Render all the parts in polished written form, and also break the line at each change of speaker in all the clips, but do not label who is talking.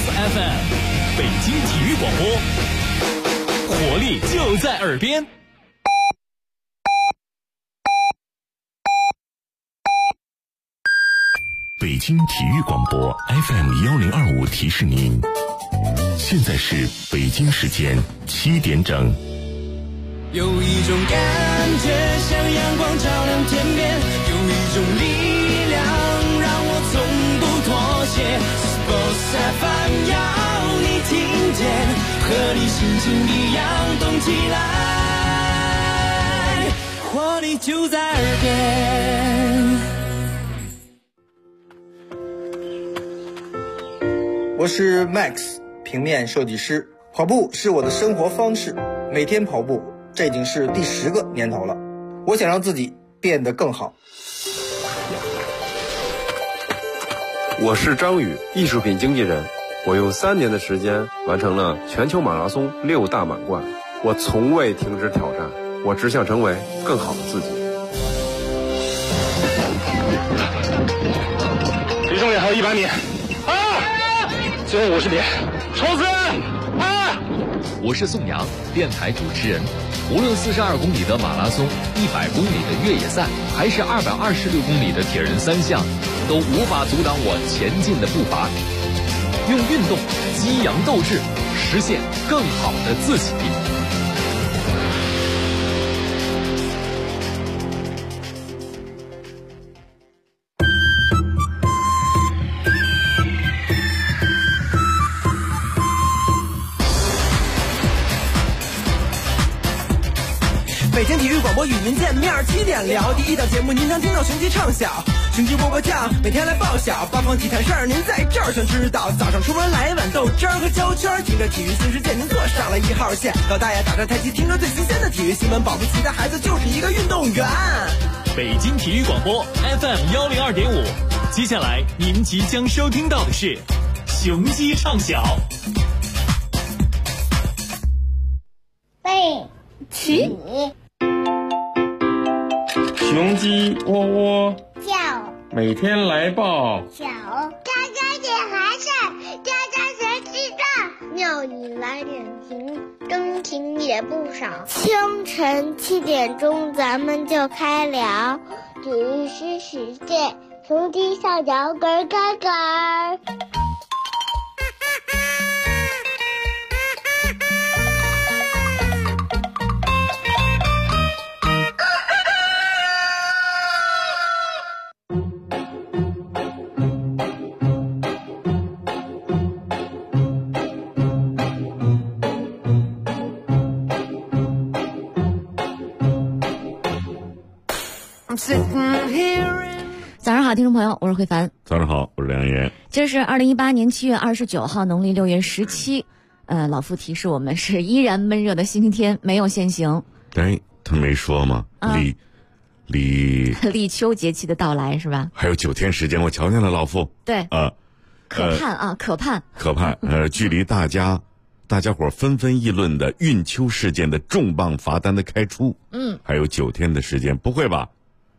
FM， 北京体育广播，活力就在耳边。
北京体育广播 FM1025 提示您，现在是北京时间7点整。
有一种感觉像阳光照亮天边，有一种力量让我从不妥协。Sports FM 要你听见，和你心情一样动起来，活力就在耳边。
我是 Max， 平面设计师。跑步是我的生活方式，每天跑步，这已经是第10个年头了。我想让自己变得更好。
我是张宇，艺术品经纪人。我用3年的时间完成了全球马拉松6大满贯。我从未停止挑战，我只想成为更好的自己。
离终点还有100米。最后50米，冲刺！
我是宋阳，电台主持人。无论42公里的马拉松、100公里的越野赛，还是226公里的铁人3项，都无法阻挡我前进的步伐。用运动激扬斗志，实现更好的自己。
北京体育广播与您见面，7点聊第一档节目，您常听到雄鸡唱晓，雄鸡窝窝叫，每天来报晓，八方体坛事儿您在这儿全知道。早上出门来一碗豆汁儿和焦圈，听着体育新世界，您坐上了1号线。老大爷打着太极，听着最新鲜的体育新闻，保不齐的孩子就是一个运动员。
北京体育广播 FM102.5，接下来您即将收听到的是雄鸡唱晓。
背起
雄鸡窝窝
叫，
每天来报
小家家点孩子，家家学知道，庙里来点情，真情也不少。清晨7点钟，咱们就开聊体育新世界，雄鸡上脚咯咯咯。
早上好，听众朋友，我是慧凡。
早上好，我是梁岩。
今儿是2018年7月29号，农历6月17。老傅提示我们是依然闷热的星期天，没有限行。
哎，他没说吗？
立秋节气的到来是吧？
还有9天时间，我瞧见了，老傅。
对，可盼啊，可盼。距离大家伙纷纷议论的运秋事件的重磅罚单的开出，还有9天的时间，不会吧？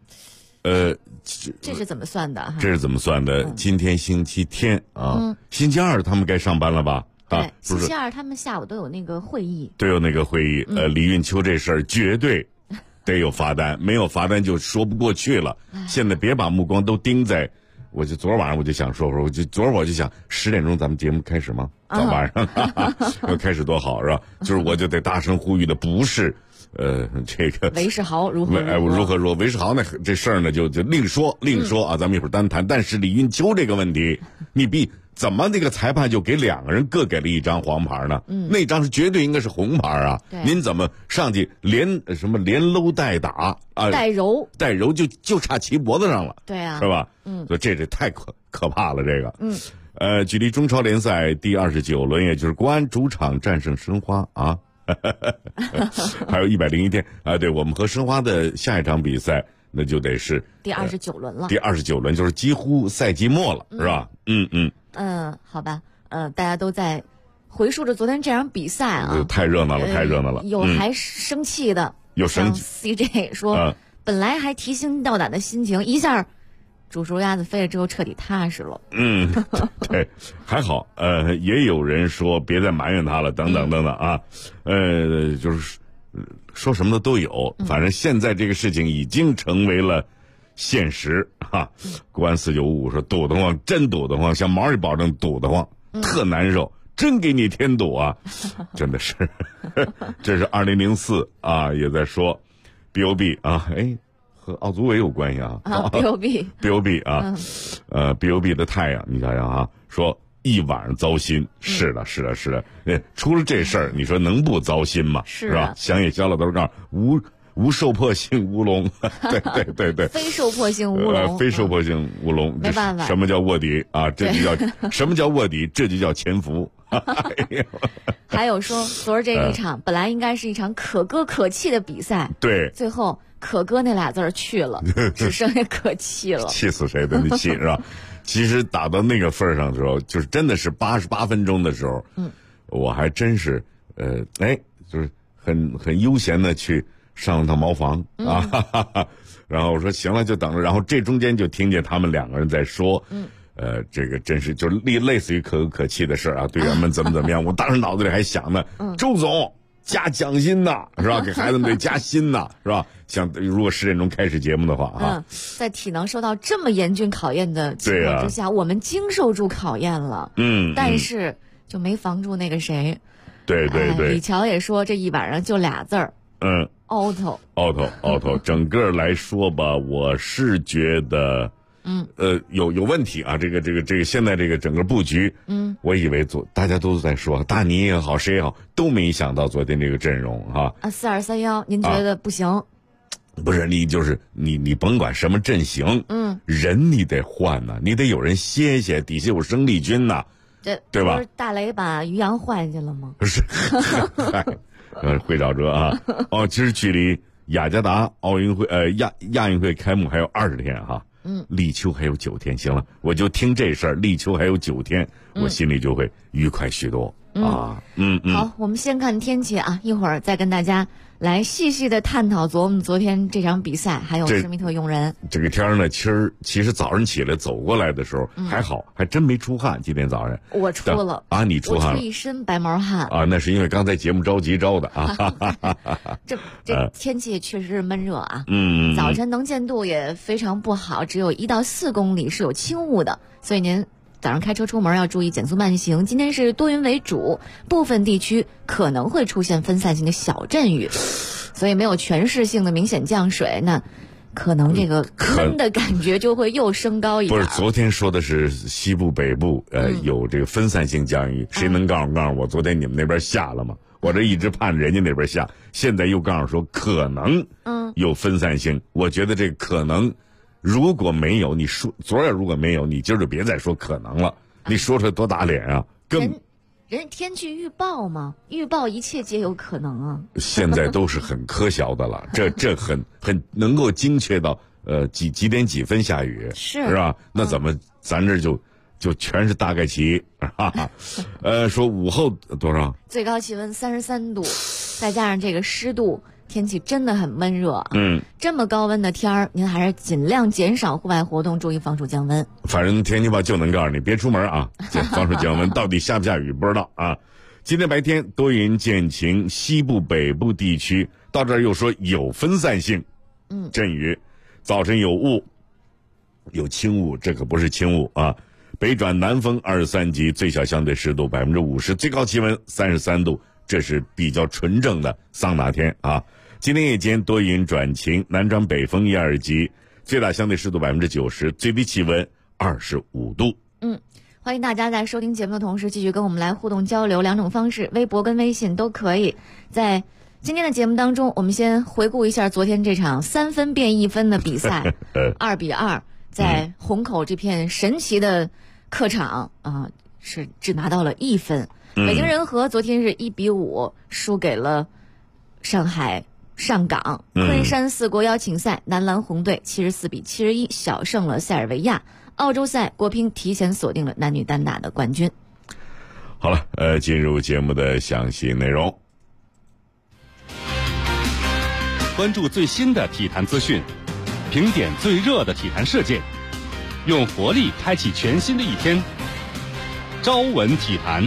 这是怎么算的？这是怎么算的？今天星期天啊，星期二他们该上班了吧？对，星期二他们下午都有那个会议。都有那个会议。李运秋这事儿绝对得有罚单，没有罚单就说不过去了。现在别把目光都盯在，昨儿晚上我就想说会儿，昨儿我就想10点钟咱们节目开始吗？早晚上要开始多好是吧？就是我就得大声呼吁的不是。这个韦世豪如何说？韦世豪呢？这事儿呢就另说啊，咱们一会儿单谈。但是李运秋这个问题，你怎么那个裁判就给2个人各给了1张黄牌呢？那张是绝对应该是红牌啊！您怎么上去连搂带打啊？带揉就差骑脖子上了，对啊，是吧？所以这太可怕了，这个。距离中超联赛第29轮，也就是国安主场战胜申花啊。还有101天啊！对，我们和申花的下一场比赛，那就得是第29轮了。第29轮就是几乎赛季末了，是吧？好吧，大家都在回溯着昨天这场比赛啊，太热闹了，有还生气的，有生气。CJ 说，本来还提心吊胆的心情，一下
煮熟鸭子飞了之后彻底踏实了。
对，还好。也有人说别再埋怨他了，等等等等啊。就是说什么的都有，反正现在这个事情已经成为了现实哈。公安4955说堵得慌，真堵得慌，像毛一保证堵得慌，特难受。真给你添堵啊！真的是，这是2004啊，也在说 BOB 啊，和奥组委有关系啊。BOB 啊，BOB 的太阳，你想想啊，说一晚上糟心，是的。出了这事儿，你说能不糟心吗？是吧？乡野小老头告诉无受迫性乌龙，对，
非受迫性乌龙，
非受迫性乌龙，
没办法。
什么叫卧底啊？这就叫什么叫卧底？这就叫潜伏。
还有说，昨儿这一场本来应该是一场可歌可泣的比赛，
对，
最后可歌那俩字儿去了，只剩下可泣了，
气死谁的那气是吧？其实打到那个份儿上的时候，就是真的是88分钟的时候，我还真是就是很悠闲的去上了趟茅房啊，然后我说行了就等着，然后这中间就听见他们两个人在说，这个真是就是类似于可歌可泣的事啊，队员们怎么样？我当时脑子里还想呢，周总加奖金呐，是吧？给孩子们得加薪呐，是吧？像如果10点钟开始节目的话啊，
在体能受到这么严峻考验的情况之下，我们经受住考验了，但是就没防住那个谁，
对，
李乔也说这一晚上就俩字儿，auto。
整个来说吧，我是觉得，有问题啊。这个现在这个整个布局，我以为大家都在说大尼也好，谁也好，都没想到昨天这个阵容哈。
4231，您觉得不行？
不是，你甭管什么阵型，人你得换呐，你得有人歇歇，底下有生力军呐，对吧？
不是大雷把于洋换下去了吗？
不是，会找辙啊。其实距离雅加达奥运会亚运会开幕还有20天哈。立秋还有9天，行了，我就听这事儿，立秋还有9天，我心里就会愉快许多啊。
好，我们先看天气啊，一会儿再跟大家来细细的探讨昨天这场比赛，还有施密特用人。
这个天呢，其实早上起来走过来的时候还好，还真没出汗。今天早上
我出了
啊，你出汗了，
我出一身白毛汗
啊，那是因为刚才节目着急招的啊。
这天气确实是闷热啊，早晨能见度也非常不好，只有1到4公里是有轻雾的，所以您早上开车出门要注意减速慢行。今天是多云为主，部分地区可能会出现分散性的小阵雨，所以没有全市性的明显降水，那可能这个闷的感觉就会又升高一点。
不是，昨天说的是西部北部有这个分散性降雨，谁能告诉我昨天你们那边下了吗？我这一直盼着人家那边下，现在又告诉说可能有分散性，我觉得这可能如果没有，你说昨儿如果没有，你今儿就别再说可能了，你说出来多打脸啊！
人天气预报嘛，预报一切皆有可能啊。
现在都是很科学的了，这很能够精确到几点几分下雨，是吧？那怎么咱这就全是大概齐啊？说午后多少？
最高气温33度，再加上这个湿度。天气真的很闷热啊！这么高温的天儿，您还是尽量减少户外活动，注意防暑降温。
反正天气预报就能告诉你别出门啊，防暑降温。到底下不下雨不知道啊。今天白天多云见晴，西部北部地区到这儿又说有分散性阵雨，早晨有雾，有轻雾，这可不是轻雾啊。北转南风23级，最小相对湿度50%，最高气温33度，这是比较纯正的桑拿天啊。今天夜间多云转晴，南转北风1-2级，最大相对湿度90%，最低气温25度。
欢迎大家在收听节目的同时继续跟我们来互动交流，两种方式，微博跟微信都可以。在今天的节目当中，我们先回顾一下昨天这场3分变1分的比赛，2-2，在虹口这片神奇的客场是只拿到了1分。北京人和昨天是1-5输给了上海上港。昆山4国邀请赛，男篮红队74-71小胜了塞尔维亚。澳洲赛国乒提前锁定了男女单打的冠军。
好了，进入节目的详细内容。
关注最新的体坛资讯，评点最热的体坛事件，
用活力开启全新的一天。朝闻体坛。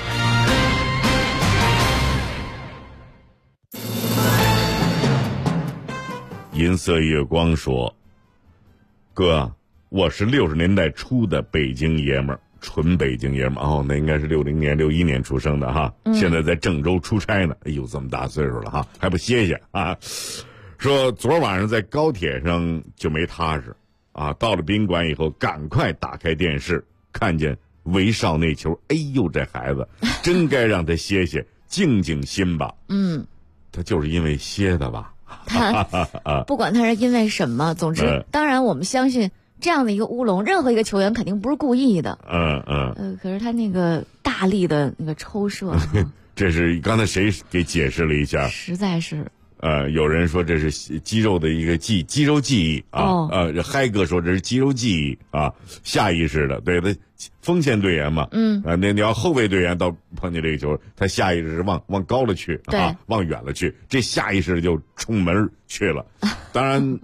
银色月光说：“哥，我是60年代初的北京爷们儿，纯北京爷们儿哦，那应该是60年、61年出生的哈。现在在郑州出差呢。哎呦，这么大岁数了哈，还不歇歇啊？说昨晚上在高铁上就没踏实啊，到了宾馆以后，赶快打开电视，看见韦少那球，哎呦，这孩子真该让他歇歇，静静心吧。他就是因为歇的吧。”
他不管他是因为什么，总之，当然我们相信这样的一个乌龙，任何一个球员肯定不是故意的。可是他那个大力的那个抽射，
这是刚才谁给解释了一下？
实在是。
有人说这是肌肉的一个肌肉记忆啊。嗨哥说这是肌肉记忆啊，下意识的。对他锋线队员嘛，那你要后卫队员到碰见这个球，他下意识是往高了去啊，往远了去，这下意识就冲门去了。当然，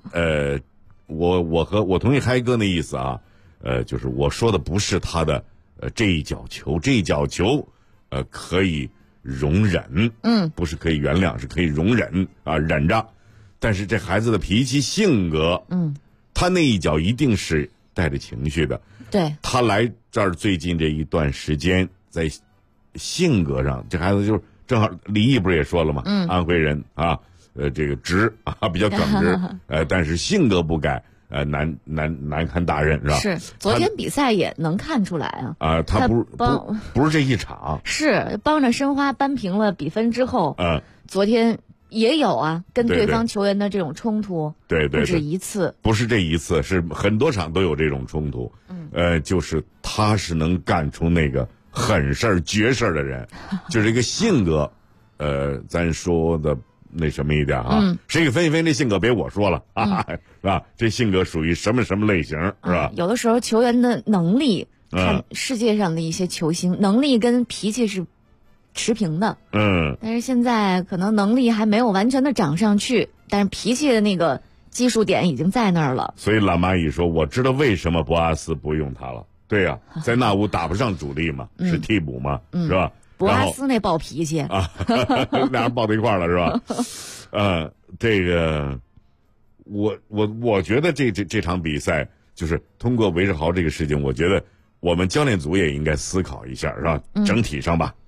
我同意嗨哥那意思啊，就是我说的不是他的这一脚球，可以容忍，不是可以原谅，是可以容忍啊，忍着。但是这孩子的脾气性格，他那一脚一定是带着情绪的。对，他来这儿最近这一段时间，在性格上，这孩子就是正好李毅不是也说了吗？安徽人啊，这个直啊，比较耿直，但是性格不改。难堪大任是吧？是，
昨天比赛也能看出来啊。
他不是这一场，
是帮着申花扳平了比分之后，昨天也有啊，跟对方球员的这种冲突，对，不止一次，
不是这一次，是很多场都有这种冲突。就是他是能干出那个狠事儿、绝事儿的人，就是一个性格，咱说的。那什么一点啊？谁给分析分析这性格？别我说了啊，是吧？这性格属于什么类型，是吧？
有的时候球员的能力，看世界上的一些球星，能力跟脾气是持平的。但是现在可能能力还没有完全的涨上去，但是脾气的那个基数点已经在那儿了。
所以蓝蚂蚁说：“我知道为什么博阿斯不用他了。对呀，在那屋打不上主力嘛，是替补嘛，是吧？”
博阿斯那暴脾气
啊，俩人抱到一块儿了是吧？这个，我觉得这场比赛就是通过韦世豪这个事情，我觉得我们教练组也应该思考一下，是吧？整体上吧。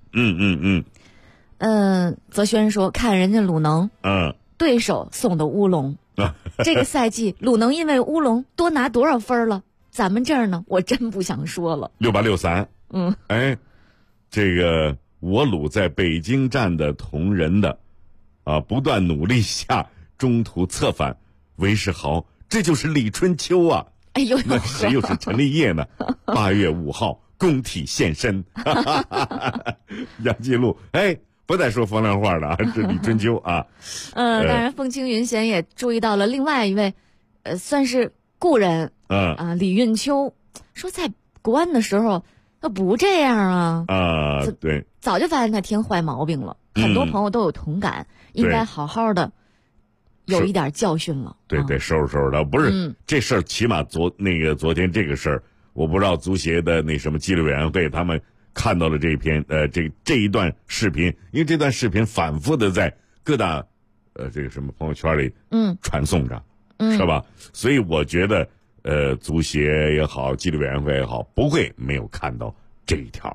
泽轩说，看人家鲁能，对手送的乌龙，这个赛季鲁能因为乌龙多拿多少分了？咱们这儿呢，我真不想说了。
6863，这个我鲁在北京站的同仁的，不断努力下，中途策反韦世豪，这就是李春秋啊！
哎呦，
那谁又是陈立业呢？8月5号工体现身，杨继禄，不再说风凉话了啊，这李春秋啊。
当然，凤青云贤也注意到了另外一位，算是故人，李运秋，说在国安的时候。他不这样啊！
对，
早就发现他添坏毛病了，很多朋友都有同感，应该好好的有一点教训了。
对，收拾的，不是这事儿，起码昨天这个事儿，我不知道足协的那什么纪律委员会他们看到了这篇这一段视频，因为这段视频反复的在各大这个什么朋友圈里传送着，是吧？所以我觉得。足协也好，纪律委员会也好，不会没有看到这一条。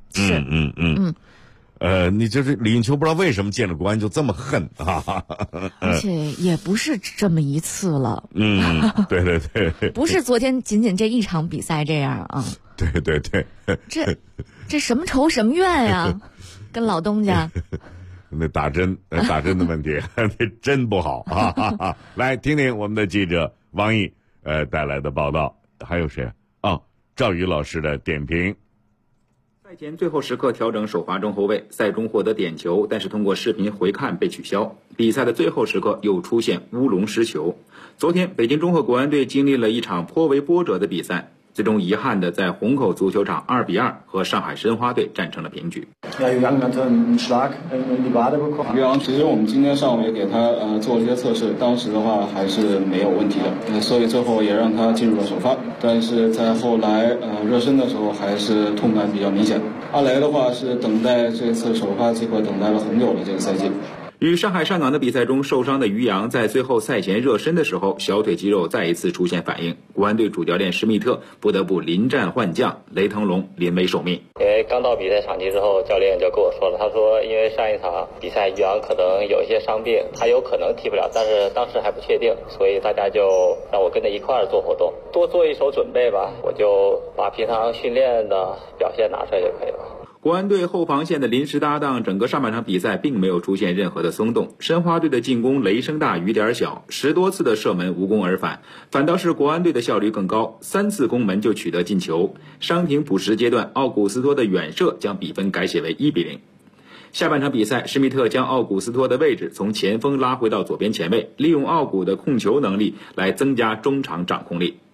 你就是李运秋，不知道为什么见了国安就这么恨啊！
而且也不是这么一次了。
对，
不是昨天仅仅这一场比赛这样啊。
对，
这什么仇什么怨呀？跟老东家。
那打针的问题，那真不好啊！来听听我们的记者王毅。带来的报道，还有谁赵宇老师的点评。
赛前最后时刻调整首发中后卫，赛中获得点球，但是通过视频回看被取消。比赛的最后时刻又出现乌龙失球。昨天北京中赫国安队经历了一场颇为波折的比赛，最终遗憾的在虹口足球场2-2和上海申花队战成了平局。
其实我们今天上午也给他做了一些测试，当时的话还是没有问题的，所以最后也让他进入了首发。 但是在后来热身的时候还是痛感比较明显。阿雷的话是等待这次首发机会等待了很久了，这个赛季。
与上海上港的比赛中受伤的于洋，在最后赛前热身的时候，小腿肌肉再一次出现反应，国安队主教练施密特不得不临战换将，雷腾龙临危受命。
因为刚到比赛场地之后，教练就跟我说了，他说因为上一场比赛于洋可能有一些伤病，他有可能踢不了，但是当时还不确定，所以大家就让我跟着一块儿做活动，多做一手准备吧，我就把平常训练的表现拿出来就可以了。
国安队后防线的临时搭档，整个上半场比赛并没有出现任何的松动。申花队的进攻雷声大雨点小，10多次的射门无功而返，反倒是国安队的效率更高，3次攻门就取得进球。伤停补时阶段，奥古斯托的远射将比分改写为1-0。下半场比赛，施密特将奥古斯托的位置从前锋拉回到左边前卫，利用奥古的控球能力来增加中场掌控力。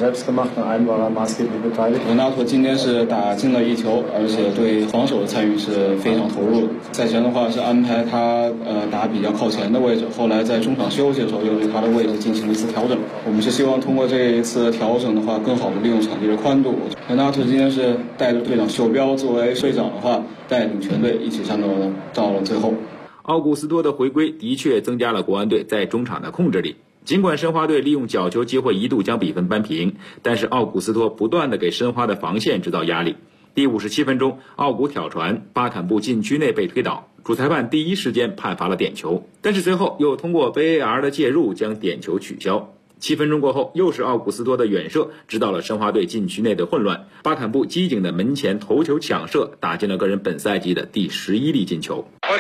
伦纳托今天是打进了1球，而且对防守的参与是非常投入的。赛前的话是安排他打比较靠前的位置，后来在中场休息的时候又对他的位置进行了一次调整。我们是希望通过这一次调整的话，更好的利用场地的宽度。伦纳托今天是带着队长袖标作为队长的话，带领全队一起战斗到了最后。
奥古斯托的回归的确增加了国安队在中场的控制力。尽管申花队利用角球机会一度将比分扳平，但是奥古斯托不断地给申花的防线制造压力。第57分钟，奥古挑传，巴坎布禁区内被推倒，主裁判第一时间判罚了点球，但是随后又通过 VAR 的介入将点球取消。7分钟过后，又是奥古斯托的远射制造了申花队禁区内的混乱，巴坎布机警的门前头球抢射打进了个人本赛季的第11粒进球。
重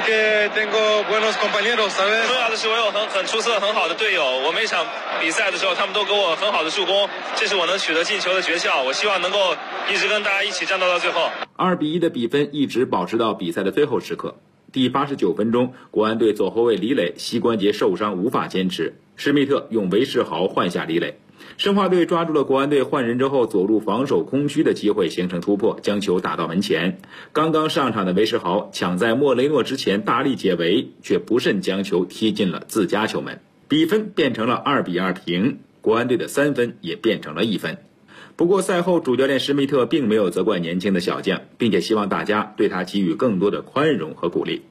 要的是我有很出色很好的队友，我每场比赛的时候他们都给我很好的助攻，这是我能取得进球的诀窍，我希望能够一直跟大家一起战斗到最后。
2-1的比分一直保持到比赛的最后时刻。第89分钟，国安队左后卫李磊膝关节受伤无法坚持，施密特用韦世豪换下李磊。申花队抓住了国安队换人之后左路防守空虚的机会，形成突破，将球打到门前。刚刚上场的韦世豪抢在莫雷诺之前大力解围，却不慎将球踢进了自家球门，比分变成了2-2平，国安队的3分也变成了1分。不过赛后主教练施密特并没有责怪年轻的小将，并且希望大家对他给予更多的宽容和鼓励。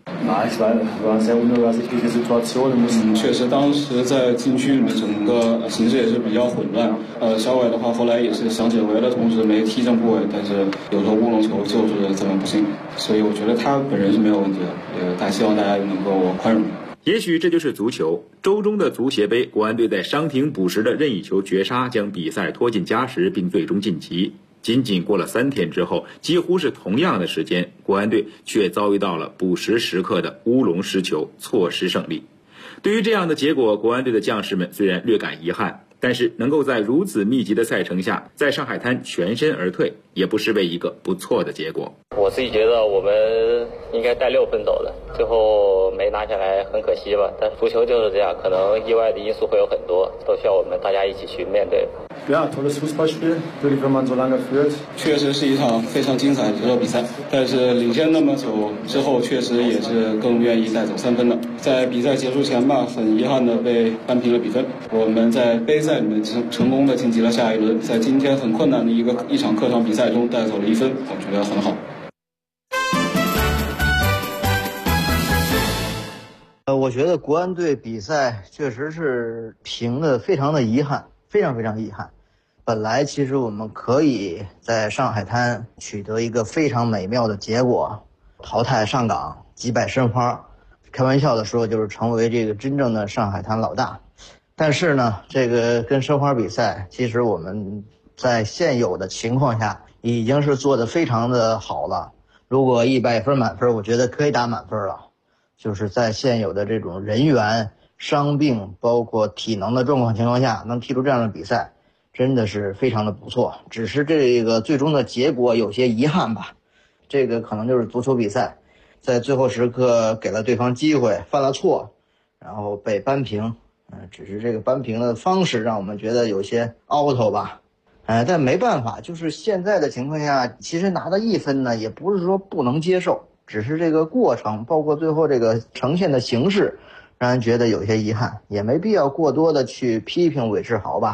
确实当时在禁区里面整个形势也是比较混乱。小伟的话后来也是想解围的同时没踢正部位，但是有时候乌龙球就是这么不幸，所以我觉得他本人是没有问题的，也希望大家能够宽容。
也许这就是足球。周中的足协杯，国安队在伤停补时的任意球绝杀将比赛拖进加时，并最终晋级。仅仅过了3天之后，几乎是同样的时间，国安队却遭遇到了补时时刻的乌龙失球，错失胜利。对于这样的结果，国安队的将士们虽然略感遗憾，但是能够在如此密集的赛程下，在上海滩全身而退，也不失为一个不错的结果。
我自己觉得我们应该带6分走的，最后没拿下来很可惜吧，但足球就是这样，可能意外的因素会有很多，都需要我们大家一起去面对。
确实是一场非常精彩的足球比赛，但是领先那么久之后，确实也是更愿意带走3分的。在比赛结束前吧，很遗憾的被扳平了比分。我们在杯赛里面成功的晋级了下一轮，在今天很困难的一场客场比赛中带走了1分，我觉得很好。
我觉得国安队比赛确实是平的非常的遗憾，非常非常遗憾。本来其实我们可以在上海滩取得一个非常美妙的结果，淘汰上港，击败申花，开玩笑的说就是成为这个真正的上海滩老大。但是呢，这个跟申花比赛，其实我们在现有的情况下已经是做得非常的好了。如果100分满分，我觉得可以打满分了。就是在现有的这种人员、伤病包括体能的状况情况下，能踢出这样的比赛，真的是非常的不错。只是这个最终的结果有些遗憾吧，这个可能就是足球比赛，在最后时刻给了对方机会，犯了错，然后被扳平。只是这个扳平的方式让我们觉得有些凹头吧。但没办法，就是现在的情况下，其实拿到1分呢，也不是说不能接受，只是这个过程，包括最后这个呈现的形式，让人觉得有些遗憾，也没必要过多的去批评韦世豪吧。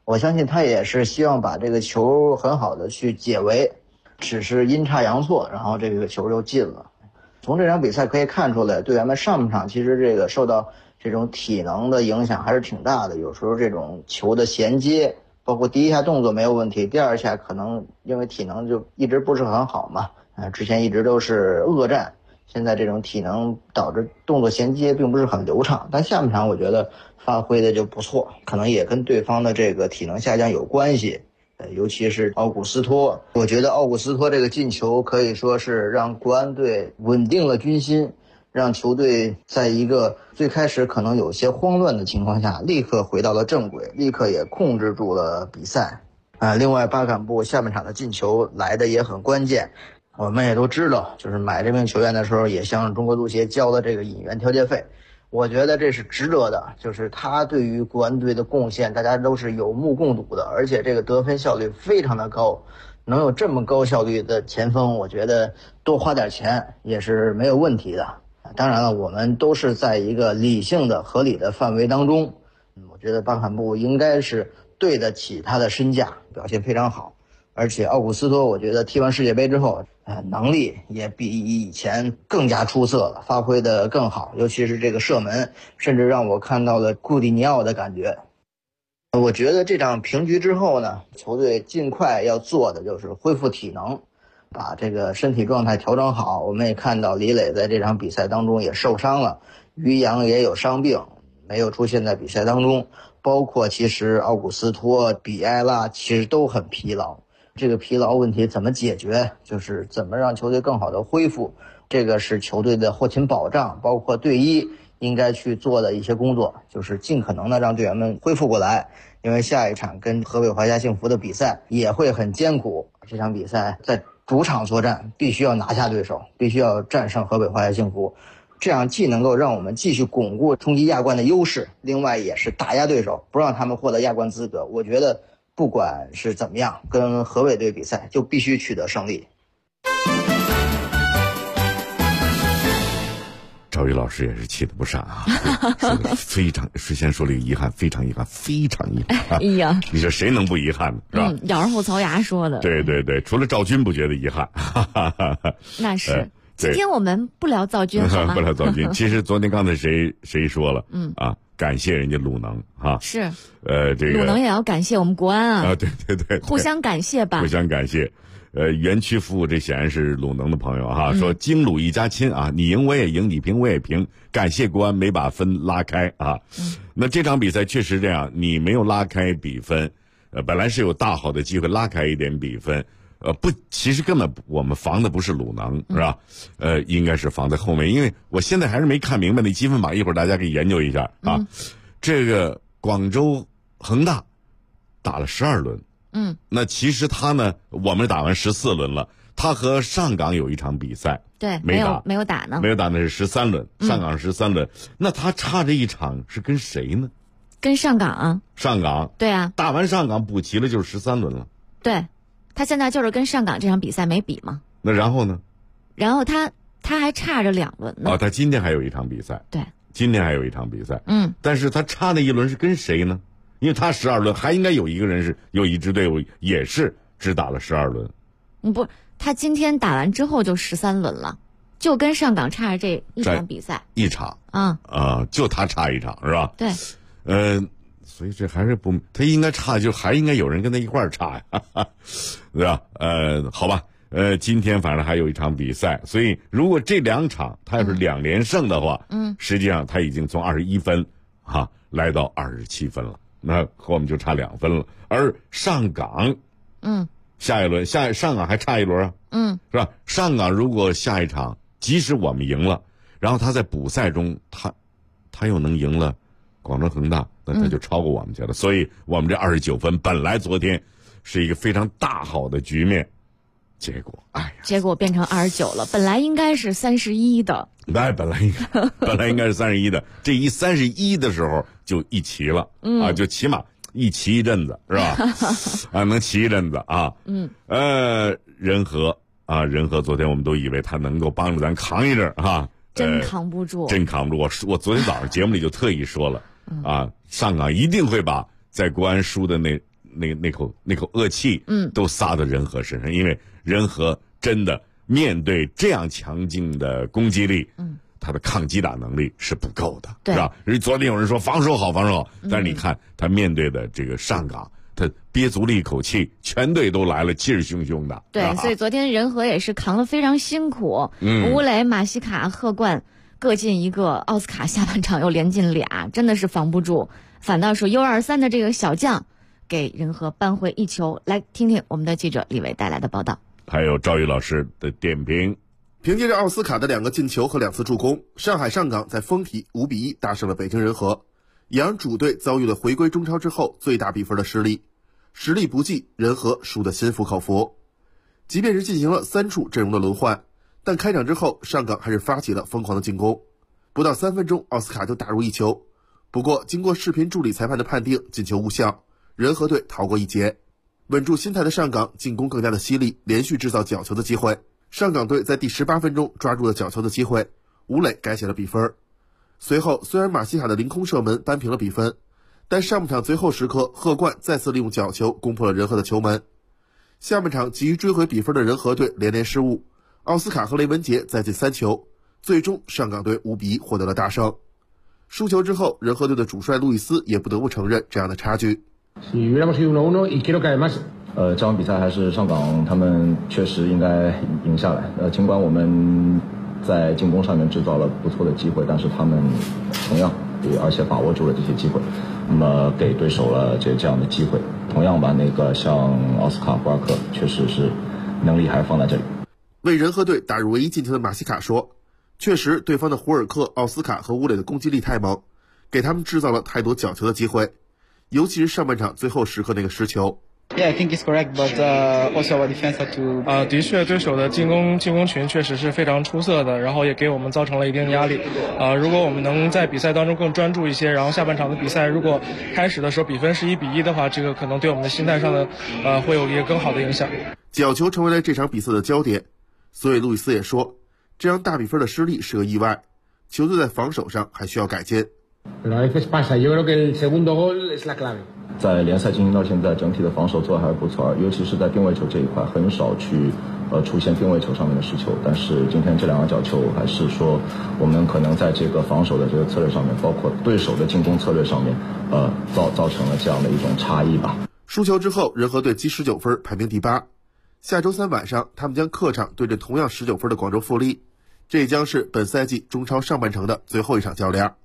我相信他也是希望把这个球很好的去解围，只是阴差阳错，然后这个球就进了。从这场比赛可以看出来，队员们上半场其实这个受到这种体能的影响还是挺大的，有时候这种球的衔接，包括第一下动作没有问题，第二下可能因为体能就一直不是很好嘛，之前一直都是恶战，现在这种体能导致动作衔接并不是很流畅，但下半场我觉得发挥的就不错，可能也跟对方的这个体能下降有关系。尤其是奥古斯托，我觉得奥古斯托这个进球可以说是让国安队稳定了军心，让球队在一个最开始可能有些慌乱的情况下立刻回到了正轨，立刻也控制住了比赛。另外巴坎布下半场的进球来的也很关键，我们也都知道，就是买这名球员的时候也向中国足协交了这个引援调节费，我觉得这是值得的，就是他对于国安队的贡献大家都是有目共睹的，而且这个得分效率非常的高，能有这么高效率的前锋，我觉得多花点钱也是没有问题的。当然了，我们都是在一个理性的合理的范围当中，我觉得巴坎布应该是对得起他的身价，表现非常好。而且奥古斯托我觉得踢完世界杯之后能力也比以前更加出色了，发挥的更好，尤其是这个射门，甚至让我看到了库蒂尼奥的感觉。我觉得这场平局之后呢，球队尽快要做的就是恢复体能，把这个身体状态调整好。我们也看到李磊在这场比赛当中也受伤了，于洋也有伤病，没有出现在比赛当中，包括其实奥古斯托、比埃拉其实都很疲劳。这个疲劳问题怎么解决，就是怎么让球队更好的恢复，这个是球队的后勤保障，包括队医应该去做的一些工作，就是尽可能的让队员们恢复过来。因为下一场跟河北华夏幸福的比赛也会很艰苦，这场比赛在主场作战，必须要拿下对手，必须要战胜河北华夏幸福，这样既能够让我们继续巩固冲击亚冠的优势，另外也是打压对手，不让他们获得亚冠资格。我觉得不管是怎么样，跟河北队比赛就必须取得胜利。
赵宇老师也是气得不善啊，说的非常，事先说了一个遗憾，非常遗憾，非常遗憾。
哎呀，
你说谁能不遗憾呢？是吧？
咬着后槽牙说的。
对对对，除了赵军不觉得遗憾。
那是。今天我们不聊赵军好吗？
不聊赵军。其实昨天刚才谁说了？感谢人家鲁能哈。
是。
这个
鲁能也要感谢我们国安啊。
对对对，
互相感谢吧。
互相感谢。园区服务，这显然是鲁能的朋友哈，说京鲁一家亲啊，你赢我也赢，你平我也平，感谢国安没把分拉开啊。那这场比赛确实这样，你没有拉开比分，本来是有大好的机会拉开一点比分，其实根本我们防的不是鲁能，是吧？应该是防在后面，因为我现在还是没看明白那积分榜，一会儿大家可以研究一下啊。这个广州恒大打了12轮。那其实他呢，我们打完14轮了，他和上港有一场比赛，
对，没有打呢，
没有打，那是13轮，上港是13轮，那他差这一场是跟谁呢？
跟上港啊。
上港，
对啊，
打完上港补齐了就是13轮了。
对，他现在就是跟上港这场比赛没比嘛。
那然后呢？
然后他还差着2轮呢。
他今天还有一场比赛。
对，
今天还有一场比赛。但是他差那一轮是跟谁呢？因为他12轮，还应该有一个人是有一支队伍也是只打了12轮。
不，他今天打完之后就13轮了，就跟上港差着这一场比赛。
一场就他差一场是吧？
对。
所以这还是不，他应该差，就还应该有人跟他一块儿差呀，对吧？好吧，今天反正还有一场比赛，所以如果这2场他要是2连胜的话，实际上他已经从21分来到27分了。那和我们就差2分了，而上港，下一轮上港还差1轮啊，是吧？上港如果下一场即使我们赢了，然后他在补赛中他又能赢了广州恒大，那他就超过我们去了。所以我们这29分本来昨天是一个非常大好的局面，结果变成29了，本来应该是31的。本来应该是31的，这一31的时候就一齐了，就起码一齐一阵子是吧？能齐一阵子啊。仁和昨天我们都以为他能够帮助咱扛一阵哈，
真扛不住，
我昨天早上节目里就特意说了，上港一定会把在国安输的那口恶气，都撒到仁和身上，因为仁和真的面对这样强劲的攻击力，他的抗击打能力是不够的，是吧？昨天有人说防守好，但是你看他面对的这个上港，他憋足了一口气，全队都来了，气势汹汹的。
对，所以昨天仁和也是扛得非常辛苦，吴磊、马西卡、贺冠各进一个，奥斯卡下半场又连进俩，真的是防不住。反倒是 U23 的这个小将给仁和扳回一球。来听听我们的记者李伟带来的报道，
还有赵宇老师的点评。
凭借着奥斯卡的2个进球和2次助攻，上海上港在丰体5-1大胜了北京人和，也让主队遭遇了回归中超之后最大比分的失利。实力不济，人和输得心服口服。即便是进行了3处阵容的轮换，但开场之后上港还是发起了疯狂的进攻，不到3分钟奥斯卡就打入1球。不过经过视频助理裁判的判定，进球无效，人和队逃过一劫。稳住心态的上港进攻更加的犀利，连续制造角球的机会。上港队在第18分钟抓住了角球的机会，吴磊改写了比分。随后虽然马西卡的凌空射门扳平了比分，但上半场最后时刻贺冠再次利用角球攻破了人和的球门。下半场急于追回比分的人和队连连失误，奥斯卡和雷文杰再进3球，最终上港队5-1获得了大胜。输球之后，人和队的主帅路易斯也不得不承认这样的差距。
这场比赛还是上港他们确实应该赢下来。尽管我们在进攻上面制造了不错的机会，但是他们同样而且把握住了这些机会，那么给对手了这样的机会。同样吧，那个像奥斯卡·胡尔克确实是能力还放在这里。
为人和队打入唯一进球的马西卡说，确实对方的胡尔克、奥斯卡和吴磊的攻击力太猛，给他们制造了太多角球的机会，尤其是上半场最后时刻那个失球。
Yeah, I think it's correct, but also our defense had to.
的确，对手的进攻群确实是非常出色的，然后也给我们造成了一定压力。如果我们能在比赛当中更专注一些，然后下半场的比赛如果开始的时候比分是1-1的话，这个可能对我们的心态上的会有一个更好的影响。
角球成为了这场比赛的焦点，所以路易斯也说，这样大比分的失利是个意外，球队在防守上还需要改进。
在联赛进行到现在，整体的防守做得还是不错，尤其是在定位球这一块，很少去出现定位球上面的失球。但是今天这2个角球，还是说我们可能在这个防守的这个策略上面，包括对手的进攻策略上面，造成了这样的一种差异吧。
输球之后，人和队积19分，排名第8。下周3晚上，他们将客场对阵同样19分的广州富力，这也将是本赛季中超上半程的最后一场较量。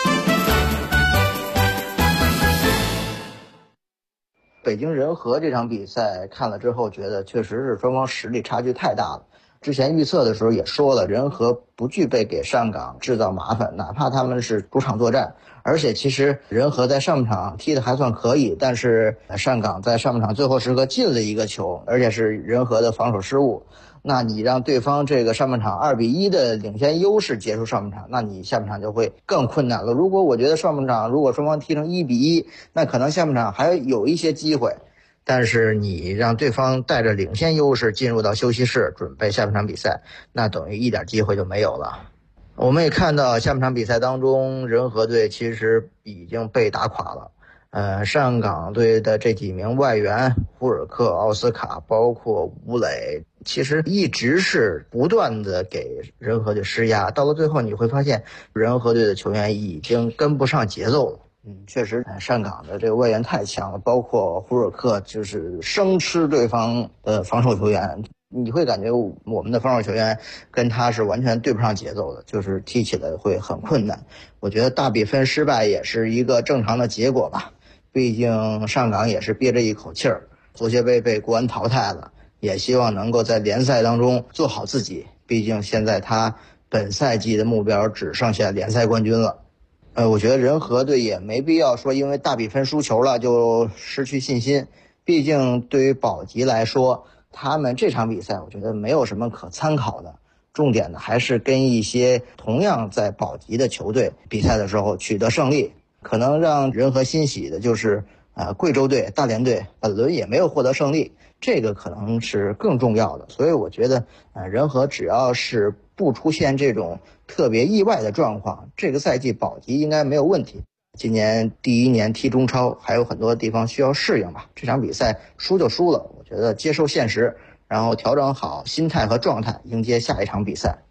北京人和这场比赛看了之后，觉得确实是双方实力差距太大了。之前预测的时候也说了，人和不具备给上港制造麻烦，哪怕他们是主场作战。而且其实人和在上半场踢得还算可以，但是上港在上半场最后时刻进了1个球，而且是人和的防守失误。那你让对方这个上半场2-1的领先优势结束上半场，那你下半场就会更困难了。如果我觉得上半场如果双方踢成1-1，那可能下半场还有一些机会，但是你让对方带着领先优势进入到休息室准备下半场比赛，那等于一点机会就没有了。我们也看到下半场比赛当中，人和队其实已经被打垮了。上港队的这几名外援胡尔克、奥斯卡包括吴磊，其实一直是不断的给人和队施压，到了最后你会发现人和队的球员已经跟不上节奏了。确实上港的这个外援太强了，包括胡尔克就是生吃对方的防守球员，你会感觉我们的防守球员跟他是完全对不上节奏的，就是踢起来会很困难。我觉得大比分失败也是一个正常的结果吧，毕竟上港也是憋着一口气儿，足协杯被国安淘汰了，也希望能够在联赛当中做好自己，毕竟现在他本赛季的目标只剩下联赛冠军了。我觉得人和队也没必要说因为大比分输球了就失去信心，毕竟对于保级来说，他们这场比赛我觉得没有什么可参考的，重点的还是跟一些同样在保级的球队比赛的时候取得胜利。可能让人和欣喜的就是贵州队、大连队本轮也没有获得胜利，这个可能是更重要的。所以我觉得人和只要是不出现这种特别意外的状况，这个赛季保级应该没有问题。 今年第一年踢中超，还有很多地方需要适应吧。这场比赛输就输了，我觉得接受现实，然后调整好心态和状态，迎接下一场比赛。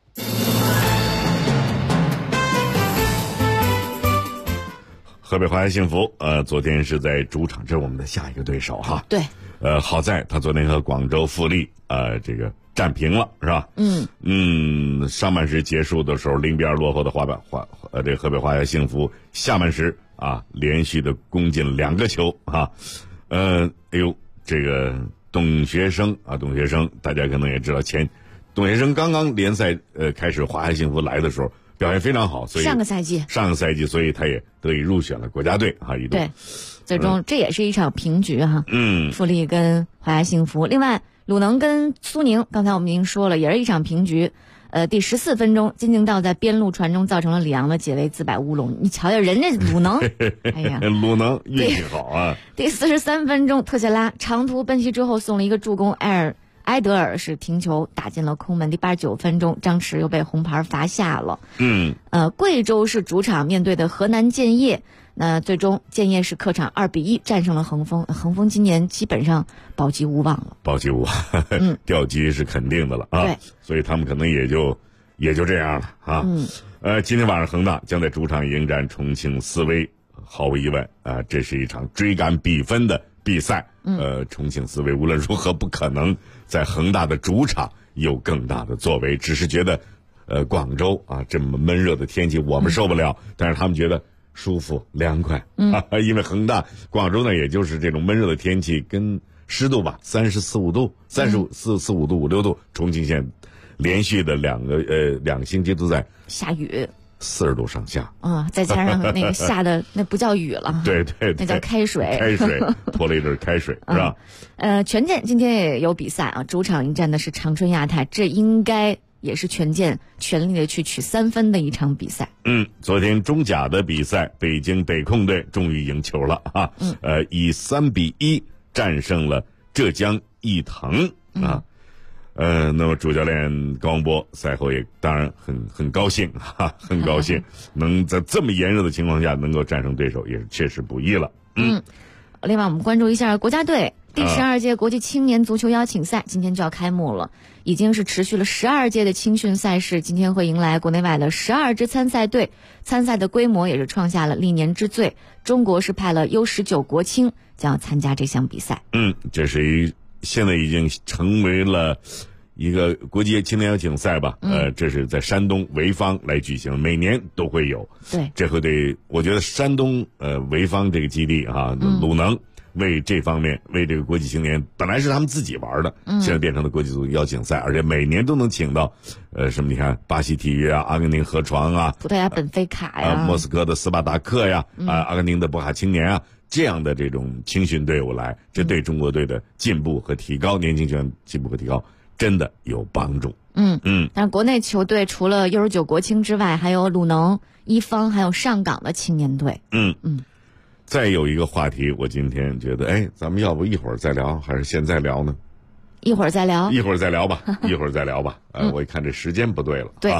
河北华夏幸福，昨天是在主场，这是我们的下一个对手哈。
对。
好在他昨天和广州富力这个战平了，是吧？上半时结束的时候0-2落后的这河北华夏幸福，下半时连续的攻进2个球啊。这个董学生大家可能也知道，董学生刚刚联赛开始华夏幸福来的时候表现非常好，所以上个赛季所以他也得以入选了国家队一度。
对，最终这也是一场平局哈。富力跟华夏幸福，另外鲁能跟苏宁，刚才我们已经说了，也是一场平局。第14分钟，金敬道在边路传中造成了里昂的解围自摆乌龙。你瞧瞧人家鲁能，哎呀，
鲁能运气好啊！
第43分钟，特谢拉长途奔袭之后送了一个助攻，埃德尔是停球打进了空门。第89分钟，张弛又被红牌罚下了。贵州是主场面对的河南建业，那最终建业是客场2-1战胜了恒丰。恒丰今年基本上保级无望了，
掉级是肯定的了啊。
对，
所以他们可能也就这样了啊。今天晚上恒大将在主场迎战重庆斯威，毫无疑问这是一场追赶比分的比赛。重庆斯威无论如何不可能在恒大的主场有更大的作为，只是觉得广州这么闷热的天气我们受不了，但是他们觉得舒服凉快因为广州呢也就是这种闷热的天气跟湿度吧，34-35度，34-45度，56度，重庆县连续的两个星期都在
下雨
，40度上下
再加上那个下的那不叫雨了，
对，
那叫开水
泼了一阵开水是吧？
权健今天也有比赛主场迎战的是长春亚泰，这应该也是权健全力的去取3分的一场比赛。
昨天中甲的比赛，北京北控队终于赢球了以3-1战胜了浙江毅腾那么主教练高洪波赛后也当然很高兴很高兴能在这么炎热的情况下能够战胜对手，也是确实不易了。
另外我们关注一下国家队第12届国际青年足球邀请赛今天就要开幕了，已经是持续了12届的青训赛事，今天会迎来国内外的12支参赛队，参赛的规模也是创下了历年之最。中国是派了 U19 国青将要参加这项比赛。
这是现在已经成为了一个国际青年邀请赛吧。这是在山东潍坊来举行，每年都会有。
对，
这会对我觉得山东潍坊这个基地鲁能为这方面，为这个国际青年本来是他们自己玩的，现在变成了国际足球邀请赛，而且每年都能请到什么？你看巴西体育阿根廷河床
葡萄牙本菲卡呀，
莫斯科的斯巴达克呀，阿根廷的博卡青年这样的这种青训队伍来，这对中国队的进步和提高，年轻球员进步和提高真的有帮助。
但是国内球队除了U19国青之外，还有鲁能、一方还有上港的青年队。
再有一个话题，我今天觉得咱们要不一会儿再聊，还是现在聊呢？
一会儿再聊吧
一会儿再聊吧我一看这时间不对了。
对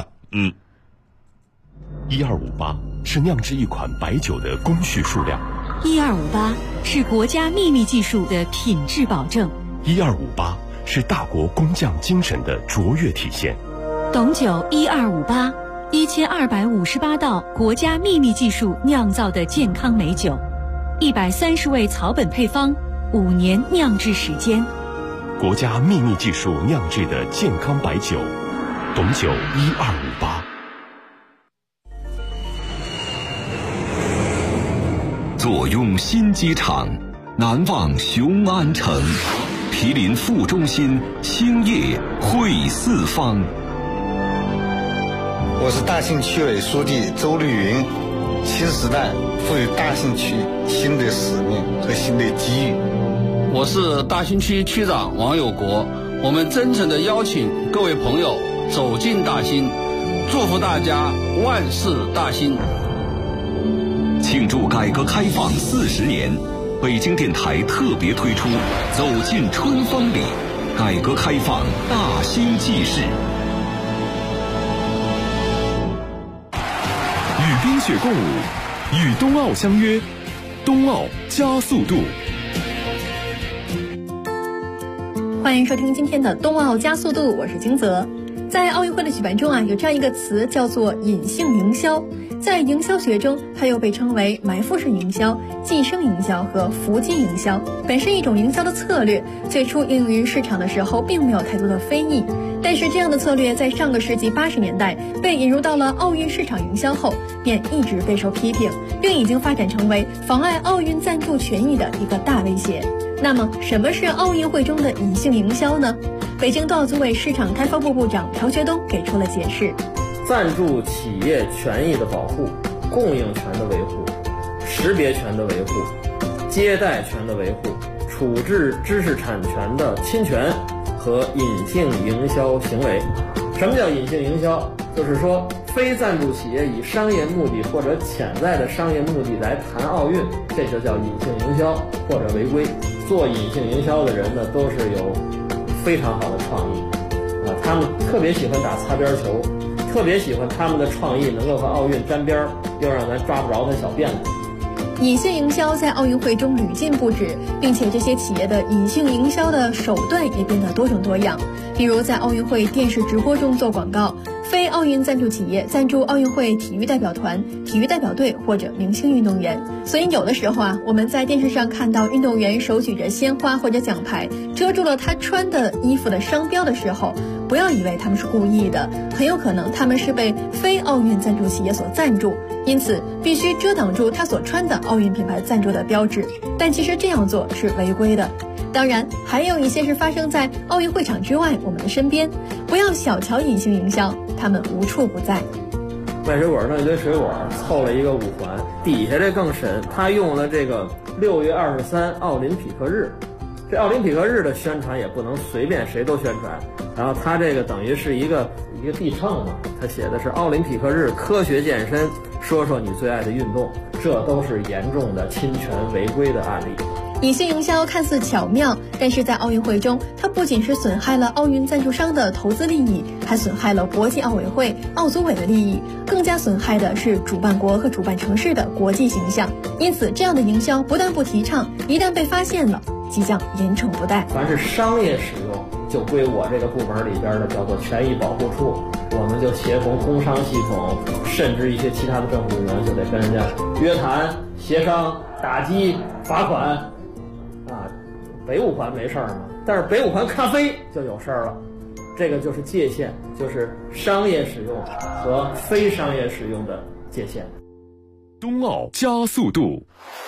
1258是酿制一款白酒的工序数量
，1258是国家秘密技术的品质保证
，1258是大国工匠精神的卓越体现。
董酒1258，1258道国家秘密技术酿造的健康美酒，130味草本配方，5年酿制时间。
国家秘密技术酿制的健康白酒，董酒1258。
坐拥新机场，南望雄安城，毗邻副中心，兴业汇四方。
我是大兴区委书记周绿云，新时代赋予大兴区新的使命和新的机遇。
我是大兴区区长王有国，我们真诚地邀请各位朋友走进大兴，祝福大家万事大兴。
庆祝改革开放40年，北京电台特别推出《走进春风里》，改革开放大兴纪事。
与冰雪共舞， 与冬奥相约，冬奥加速度。
欢迎收听今天的冬奥加速度，我是金泽。在奥运会的举办中啊，有这样一个词叫做隐性营销。在营销学中，它又被称为埋伏式营销、寄生营销和伏击营销，本是一种营销的策略。最初应用于市场的时候，并没有太多的非议。但是这样的策略在上个世纪80年代被引入到了奥运市场营销后，便一直备受批评，并已经发展成为妨碍奥运赞助权益的一个大威胁。那么，什么是奥运会中的隐性营销呢？北京冬奥组委市场开发部部长朴学东给出了解释。
赞助企业权益的保护、供应权的维护、识别权的维护、接待权的维护、处置知识产权的侵权和隐性营销行为。什么叫隐性营销？就是说非赞助企业以商业目的或者潜在的商业目的来谈奥运，这就叫隐性营销或者违规。做隐性营销的人呢，都是有非常好的创意啊，他们特别喜欢打擦边球，特别喜欢他们的创意能够和奥运沾边，又让咱抓不着他小辫子。
隐性营销在奥运会中屡禁不止，并且这些企业的隐性营销的手段也变得多种多样。比如在奥运会电视直播中做广告，非奥运赞助企业赞助奥运会体育代表团、体育代表队或者明星运动员。所以有的时候啊，我们在电视上看到运动员手举着鲜花或者奖牌，遮住了他穿的衣服的商标的时候，不要以为他们是故意的，很有可能他们是被非奥运赞助企业所赞助，因此必须遮挡住他所穿的奥运品牌赞助的标志。但其实这样做是违规的。当然，还有一些是发生在奥运会场之外，我们的身边。不要小瞧隐性营销，他们无处不在。
卖水果弄一堆水果，凑了一个5环，底下这更神，他用了这个6月23奥林匹克日。这奥林匹克日的宣传也不能随便谁都宣传，然后他这个等于是一个地秤嘛，他写的是奥林匹克日科学健身，说说你最爱的运动，这都是严重的侵权违规的案例。
隐性营销看似巧妙，但是在奥运会中，它不仅是损害了奥运赞助商的投资利益，还损害了国际奥委会、奥组委的利益，更加损害的是主办国和主办城市的国际形象。因此，这样的营销不但不提倡，一旦被发现了，即将严惩不贷。
凡是商业使用，就归我这个部门里边的叫做权益保护处，我们就协同工商系统，甚至一些其他的政府部门，就得跟人家约谈、协商、打击、罚款。北5环没事儿嘛，但是北5环咖啡就有事儿了，这个就是界限，就是商业使用和非商业使用的界限。
冬奥加速度。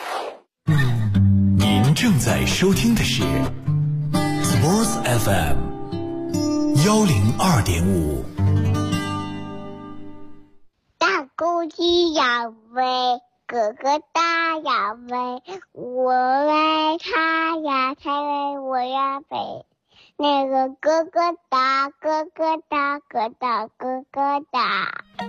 您正在收听的是 Sports FM 102.5。
大公鸡要飞，哥哥大呀飞，我为他呀才为我呀飞。那个哥哥大，哥哥大，哥大哥哥大。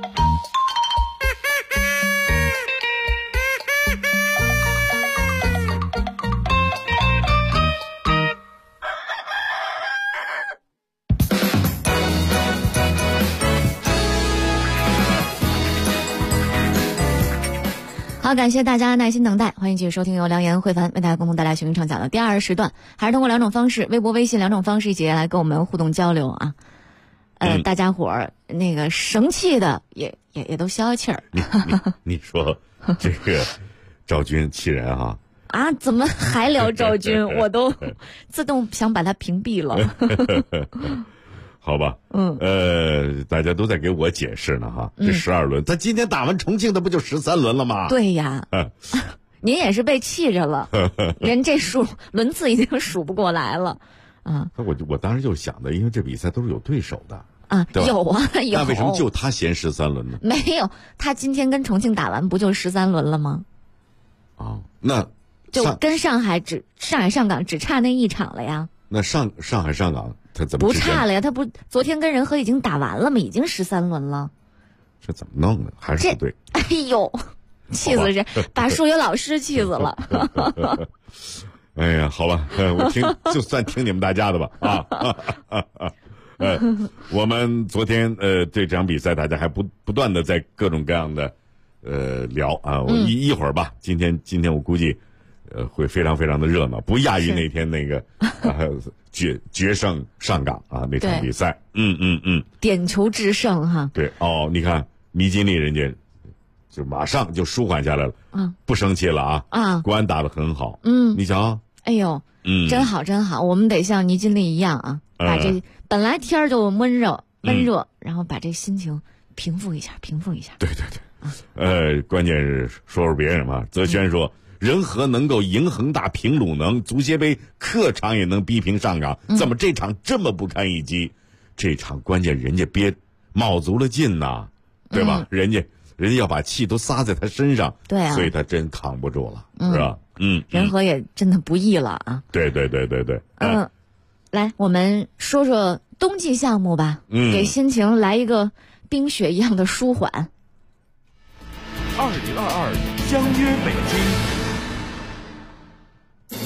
好，感谢大家耐心等待，欢迎继续收听由梁岩、慧凡为大家共同带来学名唱讲的第2时段，还是通过2种方式，微博、微信2种方式一起来跟我们互动交流啊。大家伙儿那个生气的也都消气儿。
你说这个赵军气人啊？
啊，怎么还聊赵军？我都自动想把他屏蔽了。
好吧，大家都在给我解释呢哈，这12轮，他今天打完重庆的不就13轮了吗？
对呀，您也是被气着了，人这轮次已经数不过来了啊。
我当时就想的，因为这比赛都是有对手的
啊，有啊有。
那为什么就他先13轮呢？
没有，他今天跟重庆打完不就13轮了吗？
啊，那
就跟上海上港只差那1场了呀。
那上海上港他怎么
不差了呀？他不昨天跟仁和已经打完了吗？已经13轮了。
这怎么弄的？还是不对。
哎呦，气死人！把数学老师气死了。
哎呀，好吧，我就算听你们大家的吧啊。我们昨天对这场比赛，大家还不断的在各种各样的聊啊，我一会儿吧。今天我估计会非常非常的热闹，不亚于那天那个决胜上港啊那场比赛。
点球制胜哈。
对哦，你看米金利人家就马上就舒缓下来了，不生气了啊。国安打得很好，你瞧，
哎呦，真好真好，我们得像倪金利一样啊，把这本来天儿就闷热，然后把这心情平复一下。
对，关键是说别人嘛。泽轩说，人和能够赢恒大、平鲁能，足协杯客场也能逼平上港，怎么这场这么不堪一击？这场关键人家卯足了劲呐，对吧？人家要把气都撒在他身上，
对啊，
所以他真扛不住了，是吧？
人和也真的不易了啊。
对。
来，我们说说冬季项目吧，给心情来一个冰雪一样的舒缓。
2022相约北京。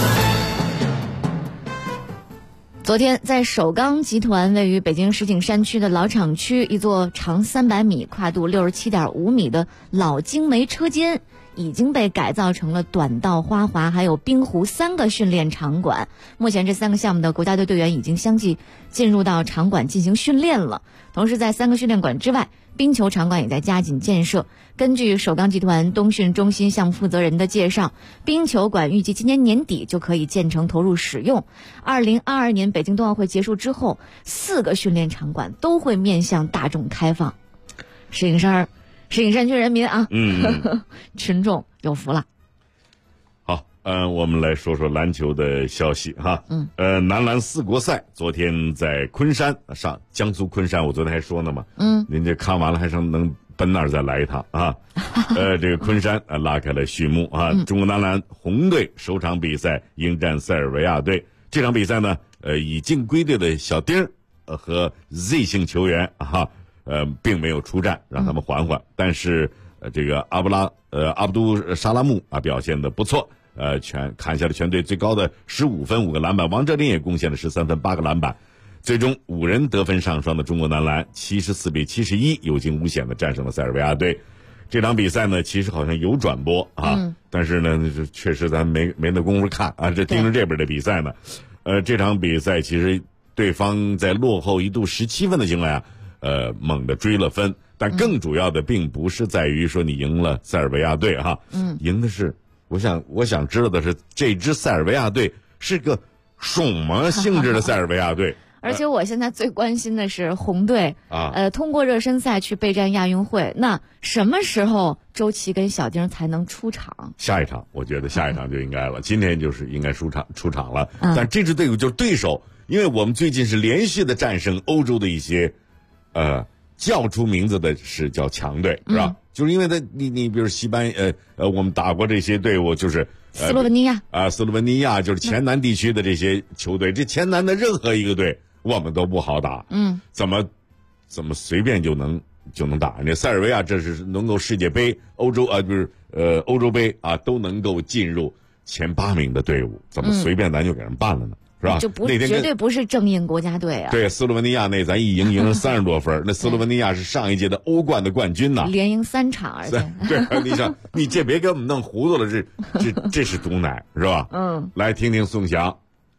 昨天，在首钢集团位于北京石景山区的老厂区，一座长300米、跨度67.5米的老京煤车间已经被改造成了短道花滑还有冰壶3个训练场馆。目前这3个项目的国家队队员已经相继进入到场馆进行训练了。同时在3个训练馆之外，冰球场馆也在加紧建设。根据首钢集团冬训中心项目负责人的介绍，冰球馆预计今年年底就可以建成投入使用。2022年北京冬奥会结束之后，4个训练场馆都会面向大众开放。石景山区人民啊，群众有福了。
好，我们来说说篮球的消息哈。男篮4国赛昨天在昆山上江苏昆山，我昨天还说呢嘛，人家看完了还能奔那儿再来一趟啊。这个昆山拉开了序幕啊。中国男篮红队首场比赛迎战塞尔维亚队，这场比赛呢，已经归队的小丁和 Z 姓球员并没有出战，让他们缓缓。但是这个阿卜杜沙拉木表现得不错，砍下了全队最高的15分5个篮板，王哲林也贡献了13分8个篮板。最终5人得分上双的中国男篮74比71有惊无险地战胜了塞尔维亚队。这场比赛呢，其实好像有转播但是呢，确实咱没那功夫看啊，这盯着这边的比赛呢。这场比赛其实对方在落后一度17分的情况下，猛地追了分，但更主要的并不是在于说你赢了塞尔维亚队赢的是，我想知道的是，这支塞尔维亚队是个什么性质的塞尔维亚队？
而且我现在最关心的是红队通过热身赛去备战亚运会，那什么时候周琦跟小丁才能出场？
下一场，我觉得下一场就应该了。今天就是应该出场了。但这支队伍就是对手，因为我们最近是连续的战胜欧洲的一些叫出名字的是叫强队，是吧？就是因为你比如西班牙我们打过这些队伍，就是
斯洛文尼亚
斯洛文尼亚就是前南地区的这些球队，这前南的任何一个队我们都不好打，怎么随便就能打？那塞尔维亚这是能够世界杯、欧洲欧洲杯都能够进入前8名的队伍，怎么随便咱就给人办了呢？是吧？
就绝对不是正印国家队啊！
对，斯洛文尼亚那咱一赢了30多分，那斯洛文尼亚是上一届的欧冠的冠军呐，
连赢3场，而且
对，你想你这别给我们弄糊涂了，这是毒奶是吧？来听听宋翔。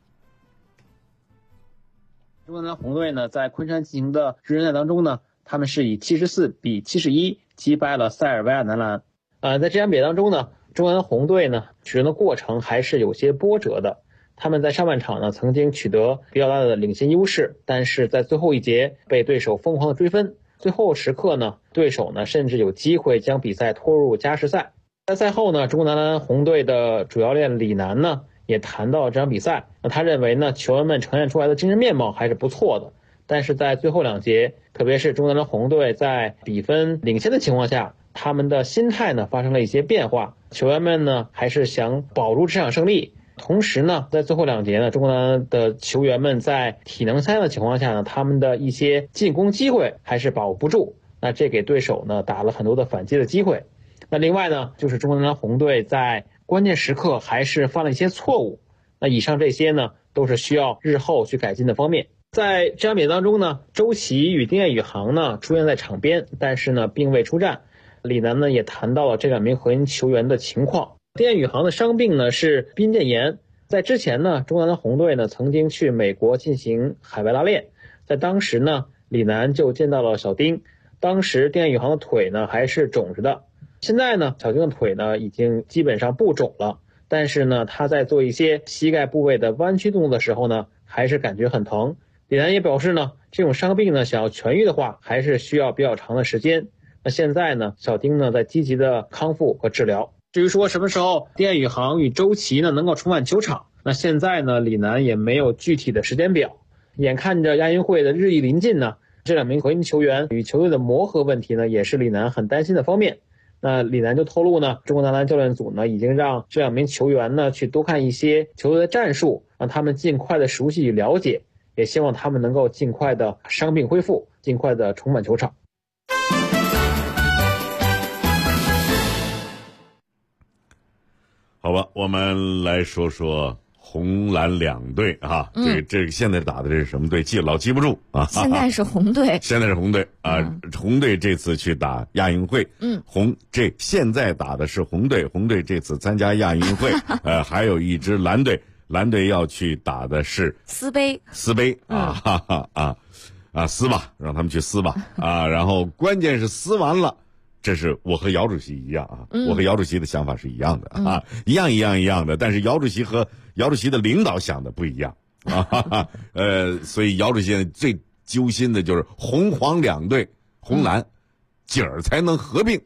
中国男篮红队呢，在昆山进行的热身赛当中呢，他们是以74比71击败了塞尔维亚男篮。在这场比赛当中呢，中国男篮红队呢取胜的过程还是有些波折的。他们在上半场呢曾经取得比较大的领先优势，但是在最后一节被对手疯狂的追分，最后时刻呢，对手呢甚至有机会将比赛拖入加时赛。在赛后呢，中国男篮红队的主教练李楠呢也谈到这场比赛，他认为呢球员们呈现出来的精神面貌还是不错的，但是在最后2节，特别是中国男篮红队在比分领先的情况下，他们的心态呢发生了一些变化，球员们呢还是想保住这场胜利。同时呢，在最后2节呢，中国男篮的球员们在体能下降的情况下呢，他们的一些进攻机会还是把握不住，那这给对手呢打了很多的反击的机会。那另外呢，就是中国男篮红队在关键时刻还是犯了一些错误。那以上这些呢，都是需要日后去改进的方面。在这场比赛当中呢，周琦与丁彦雨航呢出现在场边，但是呢并未出战。 李楠呢也谈到了这2名核心球员的情况。丁宇航的伤病呢是髌腱炎，在之前呢，中国男篮红队呢曾经去美国进行海外拉练，在当时呢，李楠就见到了小丁，当时丁宇航的腿呢还是肿着的，现在呢，小丁的腿呢已经基本上不肿了，但是呢，他在做一些膝盖部位的弯曲动作的时候呢，还是感觉很疼。李楠也表示呢，这种伤病呢，想要痊愈的话，还是需要比较长的时间。那现在呢，小丁呢在积极的康复和治疗。至于说什么时候丁宇航与周琦呢能够重返球场，那现在呢，李楠也没有具体的时间表。眼看着亚运会的日益临近呢，这2名核心球员与球队的磨合问题呢，也是李楠很担心的方面。那李楠就透露呢，中国男篮教练组呢已经让这2名球员呢去多看一些球队的战术，让他们尽快的熟悉与了解，也希望他们能够尽快的伤病恢复，尽快的重返球场。
好吧，我们来说说红蓝两队啊。这个现在打的这是什么队？老记不住啊。
现在是红队，
现在是红队啊。红队这次去打亚运会，现在打的是红队，红队这次参加亚运会，还有一支蓝队，蓝队要去打的是
撕杯
撕吧，让他们去撕吧啊。然后关键是撕完了。这是我和姚主席一样啊，我和姚主席的想法是一样的啊，一样的，但是姚主席和姚主席的领导想的不一样啊，所以姚主席最揪心的就是红黄两队，红蓝今儿才能合并。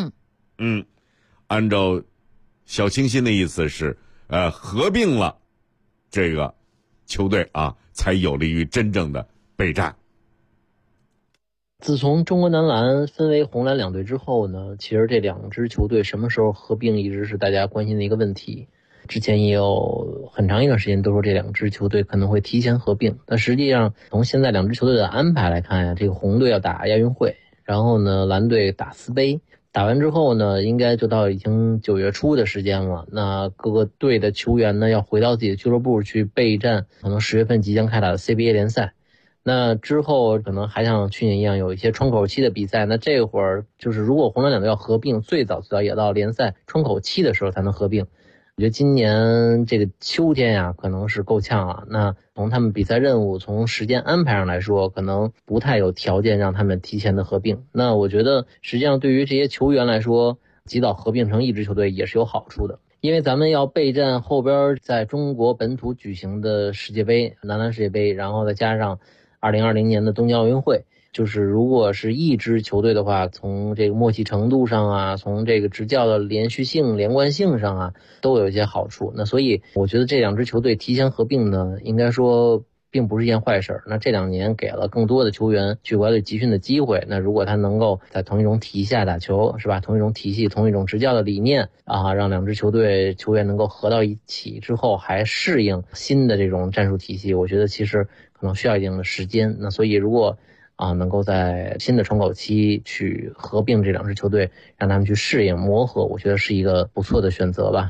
按照小清新的意思是，合并了这个球队啊，才有利于真正的备战。
自从中国男篮分为红蓝两队之后呢，其实这2支球队什么时候合并一直是大家关心的一个问题。之前也有很长一段时间都说这2支球队可能会提前合并，但实际上从现在2支球队的安排来看呀，这个红队要打亚运会，然后呢蓝队打撕杯，打完之后呢应该就到已经9月初的时间了，那各个队的球员呢要回到自己的俱乐部去备战可能10月份即将开打的 CBA 联赛。那之后可能还像去年一样有一些窗口期的比赛，那这会儿就是如果红蓝两队要合并，最早也到联赛窗口期的时候才能合并。我觉得今年这个秋天呀可能是够呛了，那从他们比赛任务从时间安排上来说，可能不太有条件让他们提前的合并。那我觉得实际上对于这些球员来说，及早合并成一支球队也是有好处的，因为咱们要备战后边在中国本土举行的世界杯，男篮世界杯，然后再加上2020年的东京奥运会，就是如果是一支球队的话，从这个默契程度上啊，从这个执教的连续性、连贯性上啊，都有一些好处。那所以我觉得这2支球队提前合并呢，应该说并不是一件坏事。那这2年给了更多的球员去国家队集训的机会，那如果他能够在同一种体系下打球，是吧？同一种体系、同一种执教的理念啊，让2支球队球员能够合到一起之后，还适应新的这种战术体系，我觉得其实可能需要一定的时间。那所以如果能够在新的窗口期去合并这2支球队，让他们去适应磨合，我觉得是一个不错的选择吧。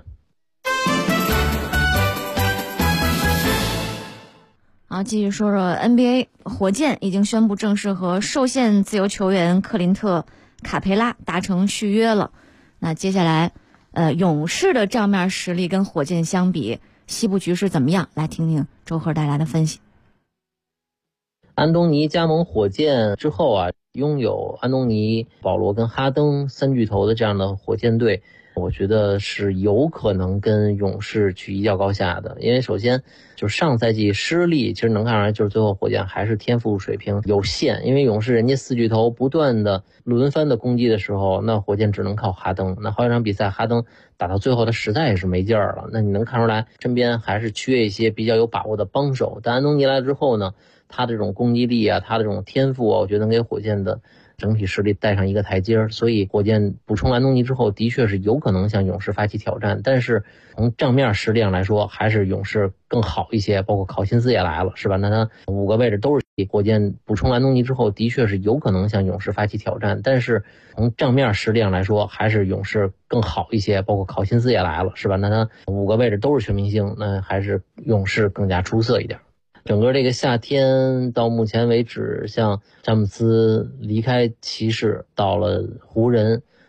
好，继续说说 NBA， 火箭已经宣布正式和受限自由球员克林特·卡佩拉达成续约了。那接下来勇士的账面实力跟火箭相比，西部局势怎么样？来听听周贺带来的分析。
安东尼加盟火箭之后啊，拥有安东尼、保罗跟哈登3巨头的这样的火箭队，我觉得是有可能跟勇士去一较高下的。因为首先就是上赛季失利，其实能看出来就是最后火箭还是天赋水平有限，因为勇士人家4巨头不断的轮番的攻击的时候，那火箭只能靠哈登。那好几场比赛哈登打到最后他实在是没劲儿了，那你能看出来身边还是缺一些比较有把握的帮手。但安东尼来了之后呢，他的这种攻击力啊，他的这种天赋啊，我觉得能给火箭的整体实力带上一个台阶，所以火箭补充安东尼之后，的确是有可能向勇士发起挑战。但是从账面实力上来说，还是勇士更好一些。包括考辛斯也来了，是吧？那他5个位置都是火箭补充安东尼之后，的确是有可能向勇士发起挑战。但是从账面实力上来说，还是勇士更好一些。包括考辛斯也来了，是吧？那他5个位置都是全明星，那还是勇士更加出色一点。整个这个夏天到目前为止，像詹姆斯离开骑士到了湖人，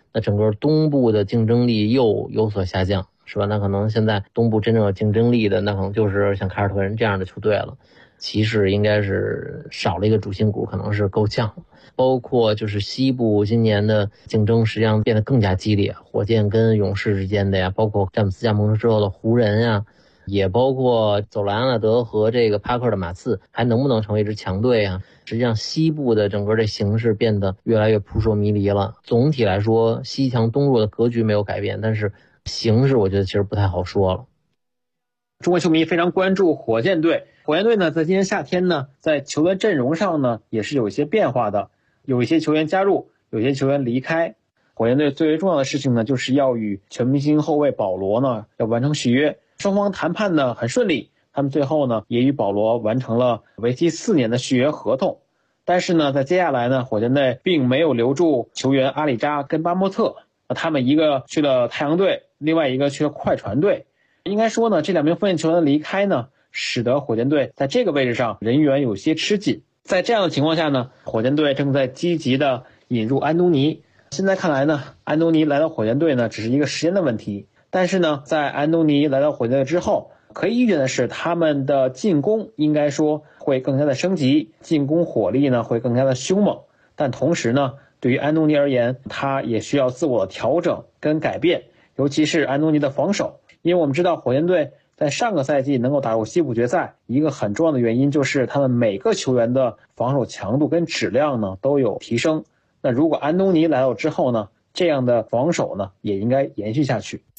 那整个东部的竞争力又有所下降，是吧？那可能现在东部真正有竞争力的，那可能就是像凯尔特人这样的球队了。骑士应该是少了一个主心骨，可能是够呛。包括就是西部今年的竞争实际上变得更加激烈，火箭跟勇士之间的呀，包括詹姆斯加盟之后的湖人呀，也包括走了安纳德和这个帕克的马刺，还能不能成为一支强队啊？实际上西部的整个这形势变得越来越扑朔迷离了。总体来说西强东弱的格局没有改变，但是形势我觉得其实不太好说了。
中国球迷非常关注火箭队，火箭队呢在今年夏天呢在球员阵容上呢也是有一些变化的，有一些球员加入，有些球员离开。火箭队最为重要的事情呢就是要与全明星后卫保罗呢要完成续约，双方谈判呢很顺利，他们最后呢也与保罗完成了为期4年的续约合同。但是呢在接下来呢火箭队并没有留住球员阿里扎跟巴莫特，他们一个去了太阳队，另外一个去了快船队。应该说呢这2名锋线球员的离开呢使得火箭队在这个位置上人员有些吃紧。在这样的情况下呢火箭队正在积极的引入安东尼。现在看来呢安东尼来到火箭队呢只是一个时间的问题，但是呢在安东尼来到火箭队之后，可以预见的是他们的进攻应该说会更加的升级，进攻火力呢会更加的凶猛。但同时呢对于安东尼而言，他也需要自我调整跟改变，尤其是安东尼的防守。因为我们知道火箭队在上个赛季能够打入西部决赛，一个很重要的原因就是他们每个球员的防守强度跟质量呢都有提升。那如果安东尼来到之后呢，这样的防守呢也应该延续下去。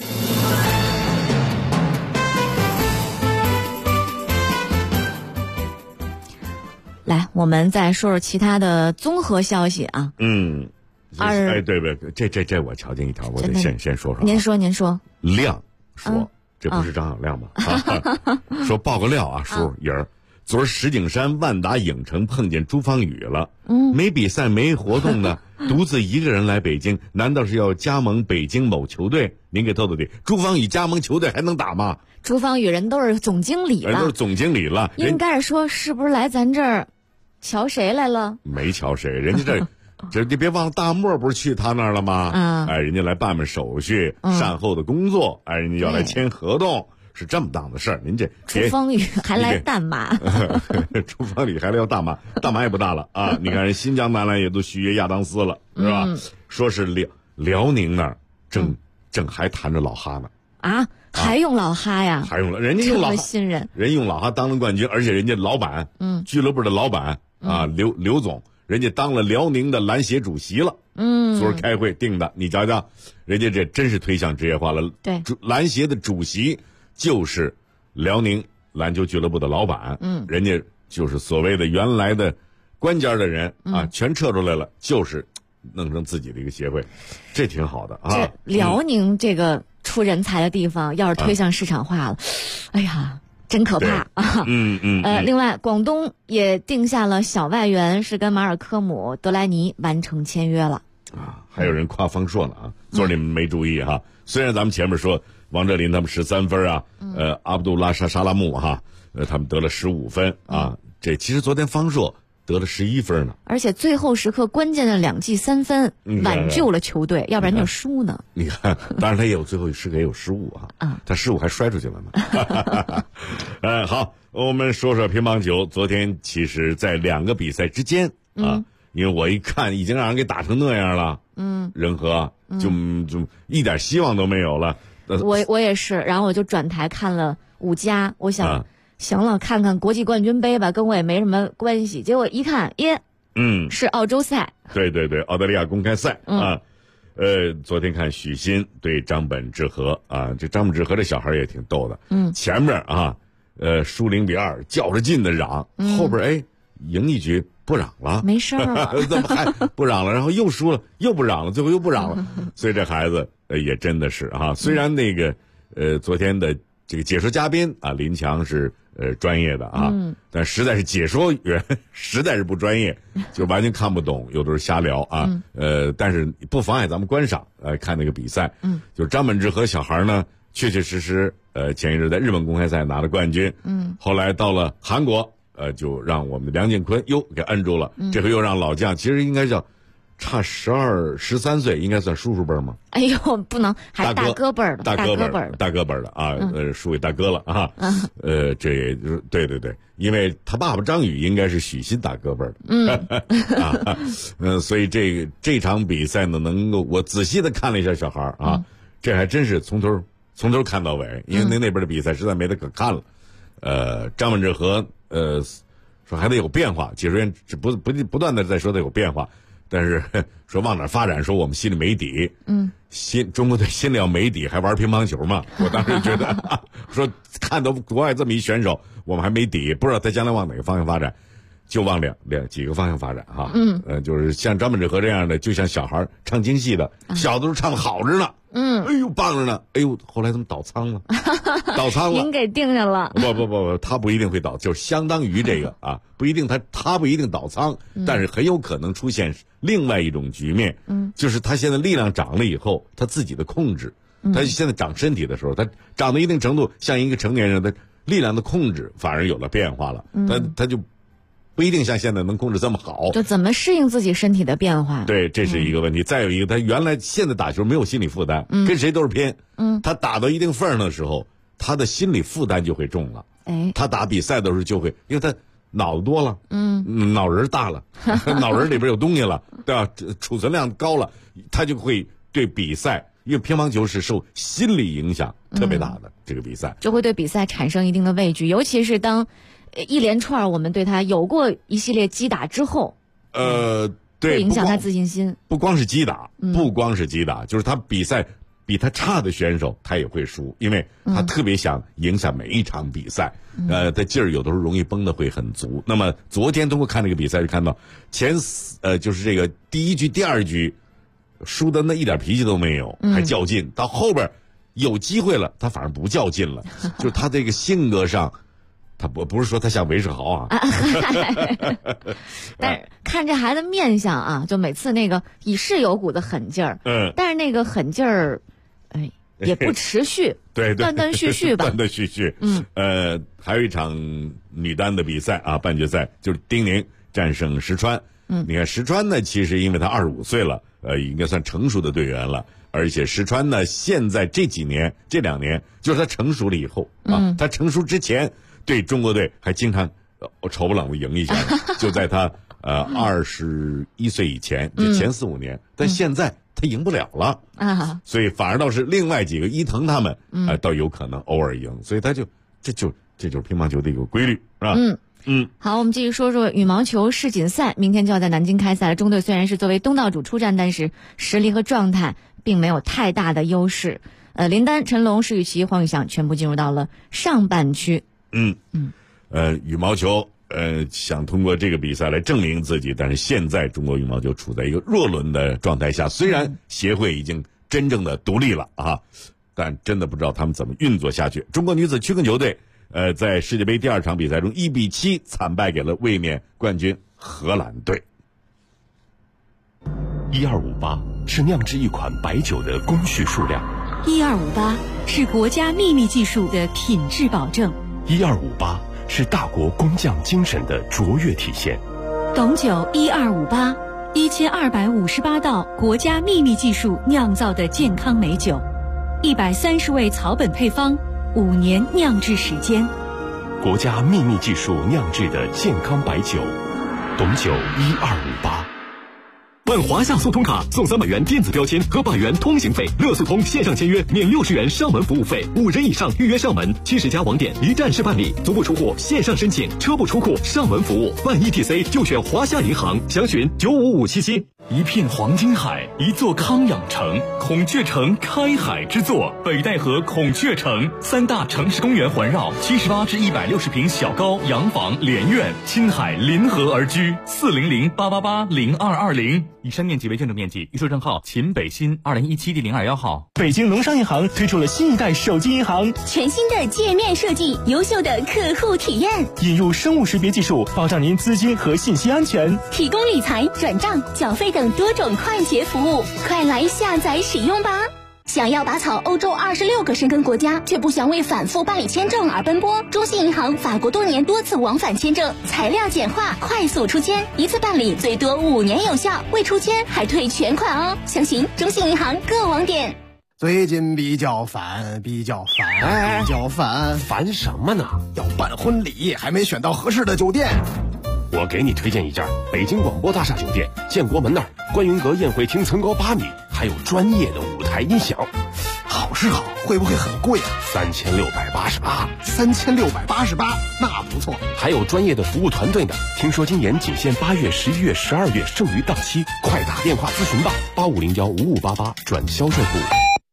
来，我们再说说其他的综合消息啊。
对不对？这我瞧见一条，我得先说说。
您说。
亮说，这不是张小亮吗？说爆个料啊，叔爷儿，昨儿石景山万达影城碰见朱芳雨了，没比赛没活动呢，独自一个人来北京，难道是要加盟北京某球队？您给透透底，朱芳雨加盟球队还能打吗？
朱芳雨人都是总经理了，
都是总经理了，
应该是说是不是来咱这儿瞧谁来了？
没瞧谁，人家这你别忘了大漠不是去他那儿了吗？人家来办手续，善后的工作，人家要来签合同，是这么档的事儿。您这
朱芳雨还来大马，
朱芳雨还来要大马，大马也不大了啊！你看人新疆男篮也都续约亚当斯了，是吧？说是辽宁那儿正还谈着老哈呢
啊，还用老哈呀？
还用了，人家用老哈，
新人
用老哈当了冠军，而且人家老板，俱乐部的老板啊，刘总。人家当了辽宁的篮协主席了，昨儿开会定的，你瞧瞧，人家这真是推向职业化了。
对，
篮协的主席就是辽宁篮球俱乐部的老板，人家就是所谓的原来的官家的人啊，全撤出来了，就是弄成自己的一个协会，这挺好的啊。
这辽宁这个出人才的地方，要是推向市场化了，哎呀。真可怕啊！另外，广东也定下了小外援，是跟马尔科姆、德莱尼完成签约了
啊。还有人夸方硕呢啊，昨儿你们没注意哈。虽然咱们前面说王哲林他们13分啊，阿卜杜拉沙拉木哈，他们得了15分啊。这其实昨天方硕得了11分呢，
而且最后时刻关键的2记3分挽救了球队，要不然就输呢。
你看，当然他也有最后时刻也有失误啊，他失误还摔出去了呢。好，我们说说乒乓球。昨天其实在2个比赛之间啊，因为我一看已经让人给打成那样了，仁和就一点希望都没有了。
我也是，然后我就转台看了5家，我想。行了，看看国际冠军杯吧，跟我也没什么关系。结果一看，是澳洲赛。
对，澳大利亚公开赛啊。昨天看许昕对张本智和啊，这张本智和这小孩也挺逗的。前面啊，输0-2，较着劲的嚷，后边赢一局不嚷了，
没事了，
怎么还不嚷了？然后又输了，又不嚷了，最后又不嚷了。所以这孩子也真的是啊，虽然那个昨天的这个解说嘉宾啊，林强是。专业的啊，但实在是解说员实在是不专业，就完全看不懂，有的时候瞎聊啊。但是不妨碍咱们观赏，看那个比赛。就是张本智和小孩呢，确确实实，前一阵在日本公开赛拿了冠军。后来到了韩国，就让我们的梁靖昆给摁住了。这回又让老将，其实应该叫差12、13岁，应该算叔叔辈吗？
哎呦，不能，还大哥辈儿的，
大哥辈儿的啊，属于大哥了啊。这也就是对，因为他爸爸张宇应该是许昕大哥辈儿的。所以这场比赛呢，能够我仔细的看了一下小孩啊，这还真是从头看到尾，因为那边的比赛实在没得可看了。张本智和说还得有变化，解说员不断的在说得有变化，但是说往哪发展，说我们心里没底。中国队心里要没底，还玩乒乓球嘛？我当时觉得说看到国外这么一选手，我们还没底，不知道他将来往哪个方向发展，就往几个方向发展哈。就是像张本智和这样的，就像小孩唱京戏的，小的时候唱的好着呢。哎呦棒着呢，哎呦后来怎么倒仓了？
您给定下了。
不，他不一定会倒，就是相当于这个啊，不一定他不一定倒仓，但是很有可能出现另外一种局面。就是他现在力量长了以后，他自己的控制，他现在长身体的时候，他长到一定程度，像一个成年人的力量的控制反而有了变化了。他就不一定像现在能控制这么好，
就怎么适应自己身体的变化？
对，这是一个问题。再有一个，他现在打球没有心理负担，跟谁都是偏。他打到一定份儿的时候，他的心理负担就会重了。他打比赛的时候就会，因为他脑子多了，脑仁大了，脑仁里边有东西了，对吧？储存量高了，他就会对比赛，因为乒乓球是受心理影响特别大的，这个比赛
就会对比赛产生一定的畏惧，尤其是当一连串我们对他有过一系列击打之后，
对，
会影响他自信心。
不光是击打，就是他比赛比他差的选手他也会输，因为他特别想赢下每一场比赛。他劲儿有的时候容易绷得会很足。那么昨天通过看这个比赛就看到就是这个第一局第二局输的那一点脾气都没有，还较劲，到后边有机会了他反而不较劲了，就是他这个性格上他不是说他像韦世豪啊，
但是看这孩子面相啊，就每次那个已是有股子狠劲儿，但是那个狠劲儿，也不持续，
对，
断断续续吧，
断断续续。还有一场女单的比赛啊，半决赛就是丁宁战胜石川。你看石川呢，其实因为他25岁了，应该算成熟的队员了，而且石川呢，现在这2年，就是他成熟了以后啊，他成熟之前。对中国队还经常丑不冷的赢一下，就在他21岁以前，就前4、5年，但现在他赢不了了啊，所以反而倒是另外几个伊藤他们倒有可能偶尔赢，所以他就这就是乒乓球的一个规律，是吧？
好，我们继续说说羽毛球世锦赛，明天就要在南京开赛了。中队虽然是作为东道主出战，但是实力和状态并没有太大的优势。林丹、陈龙、施雨琦、黄宇翔全部进入到了上半区。
羽毛球想通过这个比赛来证明自己，但是现在中国羽毛球处在一个弱轮的状态下，虽然协会已经真正的独立了啊，但真的不知道他们怎么运作下去。中国女子曲棍球队在世界杯第2场比赛中1比7惨败给了卫冕冠军荷兰队。
1258是酿制一款白酒的工序数量
，1258是国家秘密技术的品质保证
，1258是大国工匠精神的卓越体现。
董酒1258，1258道国家秘密技术酿造的健康美酒，130味草本配方，5年酿制时间。
国家秘密技术酿制的健康白酒，董酒1258。
办华夏速通卡送300元电子标签和100元通行费，乐速通线上签约免60元上门服务费，5人以上预约上门，70家网点一站式办理，足不出户线上申请，车不出库上门服务，办 ETC 就选华夏银行，详询95577。
一片黄金海，一座康养城，孔雀城开海之作，北戴河孔雀城，3大城市公园环绕，78至160平小高洋房连院，亲海临河而居，400-888-0220。以上面积为认证面积，预售证号秦北新2017第021号。
北京农商银行推出了新一代手机银行，
全新的界面设计，优秀的客户体验，
引入生物识别技术，保障您资金和信息安全，
提供理财、转账、缴费等多种快捷服务，快来下载使用吧。 想要拔草欧洲26个申根国家，却不想为反复办理签证而奔波？中信银行法国多年多次往返签证，材料简化，快速出签，一次办理最多5年有效，未出签还退全款哦！详询中信银行各网点。
最近比较烦，
烦什么呢？
要办婚礼，还没选到合适的酒店。
我给你推荐一家北京广播大厦酒店，建国门那儿，观云阁宴会厅层高8米，还有专业的舞台音响。
好是好，会不会很贵啊
？3688。
3688，那不错。
还有专业的服务团队呢。听说今年仅限8月、11月、12月，剩余档期，快打电话咨询吧，85015588转销售部。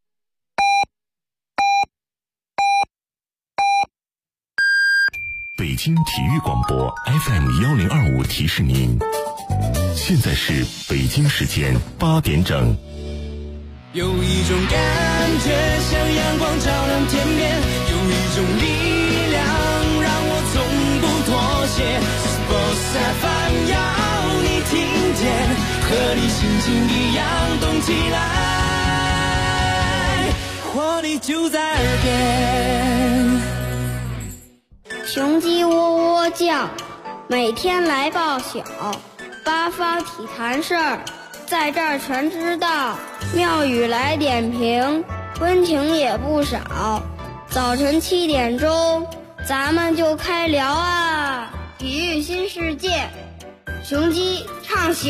北京体育广播 FM1025提示您，现在是北京时间8点整。
有一种感觉像阳光照亮天边，有一种力量让我从不妥协。Sports FM 要你听见，和你心情一样动起来，活力就在耳边。
雄鸡喔喔叫，每天来报晓，八方体坛事儿，在这儿全知道。庙宇来点评，温情也不少。早晨7点钟，咱们就开聊啊！体育新世界，雄鸡唱晓。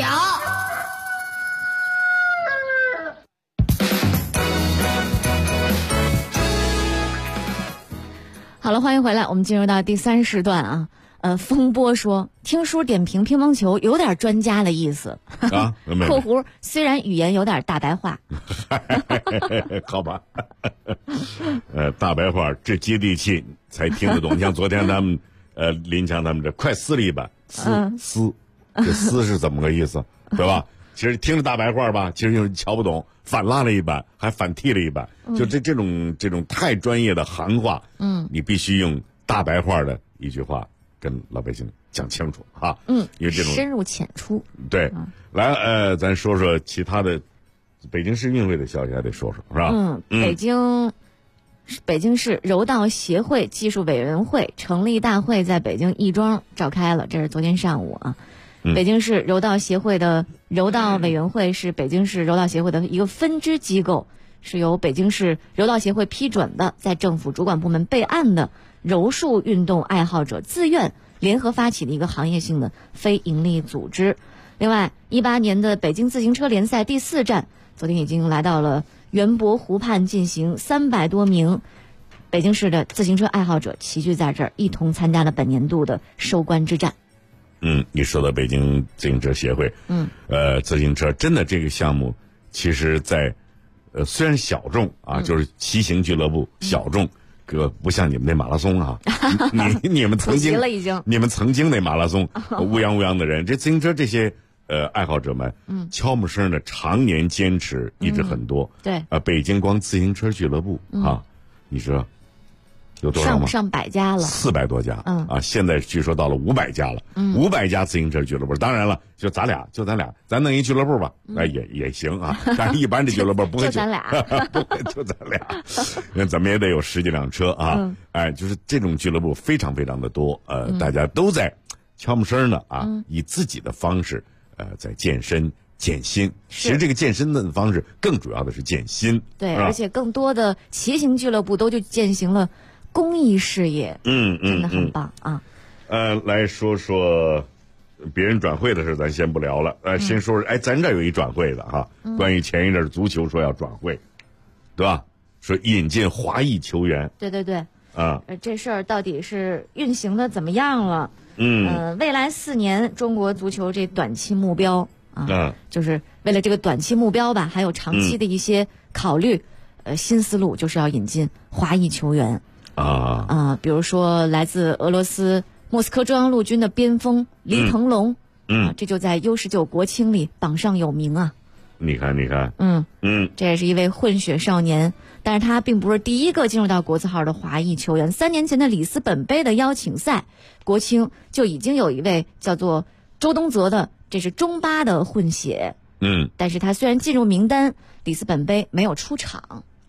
好了，欢迎回来，我们进入到第3时段啊。风波说，听叔点评乒乓球有点专家的意思
啊。
括弧虽然语言有点大白话。
好吧。大白话这接地气才听得懂。像昨天他们林强他们这快撕了一版，撕这撕是怎么个意思，对吧？其实听着大白话吧，其实就是瞧不懂，反拉了一版，还反替了一版，就这种太专业的行话，你必须用大白话的一句话跟老百姓讲清楚哈。因为这种
深入浅出。
对，来咱说说其他的北京市运会的消息，还得说说是吧？
北京市柔道协会技术委员会成立大会在北京亦庄召开了，这是昨天上午啊。北京市柔道协会的柔道委员会是北京市柔道协会的一个分支机构，是由北京市柔道协会批准的，在政府主管部门备案的柔术运动爱好者自愿联合发起的一个行业性的非营利组织。另外，18年的北京自行车联赛第4站昨天已经来到了园博湖畔进行，300多名北京市的自行车爱好者齐聚在这儿，一同参加了本年度的收官之战。
你说到北京自行车协会，自行车真的这个项目，其实在虽然小众啊，就是骑行俱乐部小众，不像你们那马拉松啊，你们曾经你们曾经那马拉松乌泱乌泱的人，这自行车这些爱好者们，悄没声的常年坚持，一直很多。
对，
北京光自行车俱乐部啊，你说有多少吗？
上百家了
，400多家。现在据说到了500家了，500家自行车俱乐部。当然了，就咱俩，咱弄一俱乐部吧，也行啊。但是一般这俱乐部不会
就咱俩，
不会就咱俩，那怎么也得有10几辆车啊。就是这种俱乐部非常非常的多，大家都在悄没声的啊，以自己的方式在健身健心。其实这个健身的方式更主要的是健心。
对，而且更多的骑行俱乐部都就践行了公益事业，真的很棒啊。
来说说别人转会的事，咱先不聊了。先说说，咱这有一转会的哈，关于前一阵足球说要转会，对吧？说引进华裔球员。
对。这事儿到底是运行的怎么样了？未来4年中国足球这短期目标啊，就是为了这个短期目标吧，还有长期的一些考虑，新思路就是要引进华裔球员。比如说来自俄罗斯莫斯科中央陆军的边锋黎腾龙，这就在U19国青里榜上有名啊。
你看，
这也是一位混血少年，但是他并不是第一个进入到国字号的华裔球员。3年前的里斯本杯的邀请赛，国青就已经有一位叫做周东泽的，这是中巴的混血，但是他虽然进入名单，里斯本杯没有出场。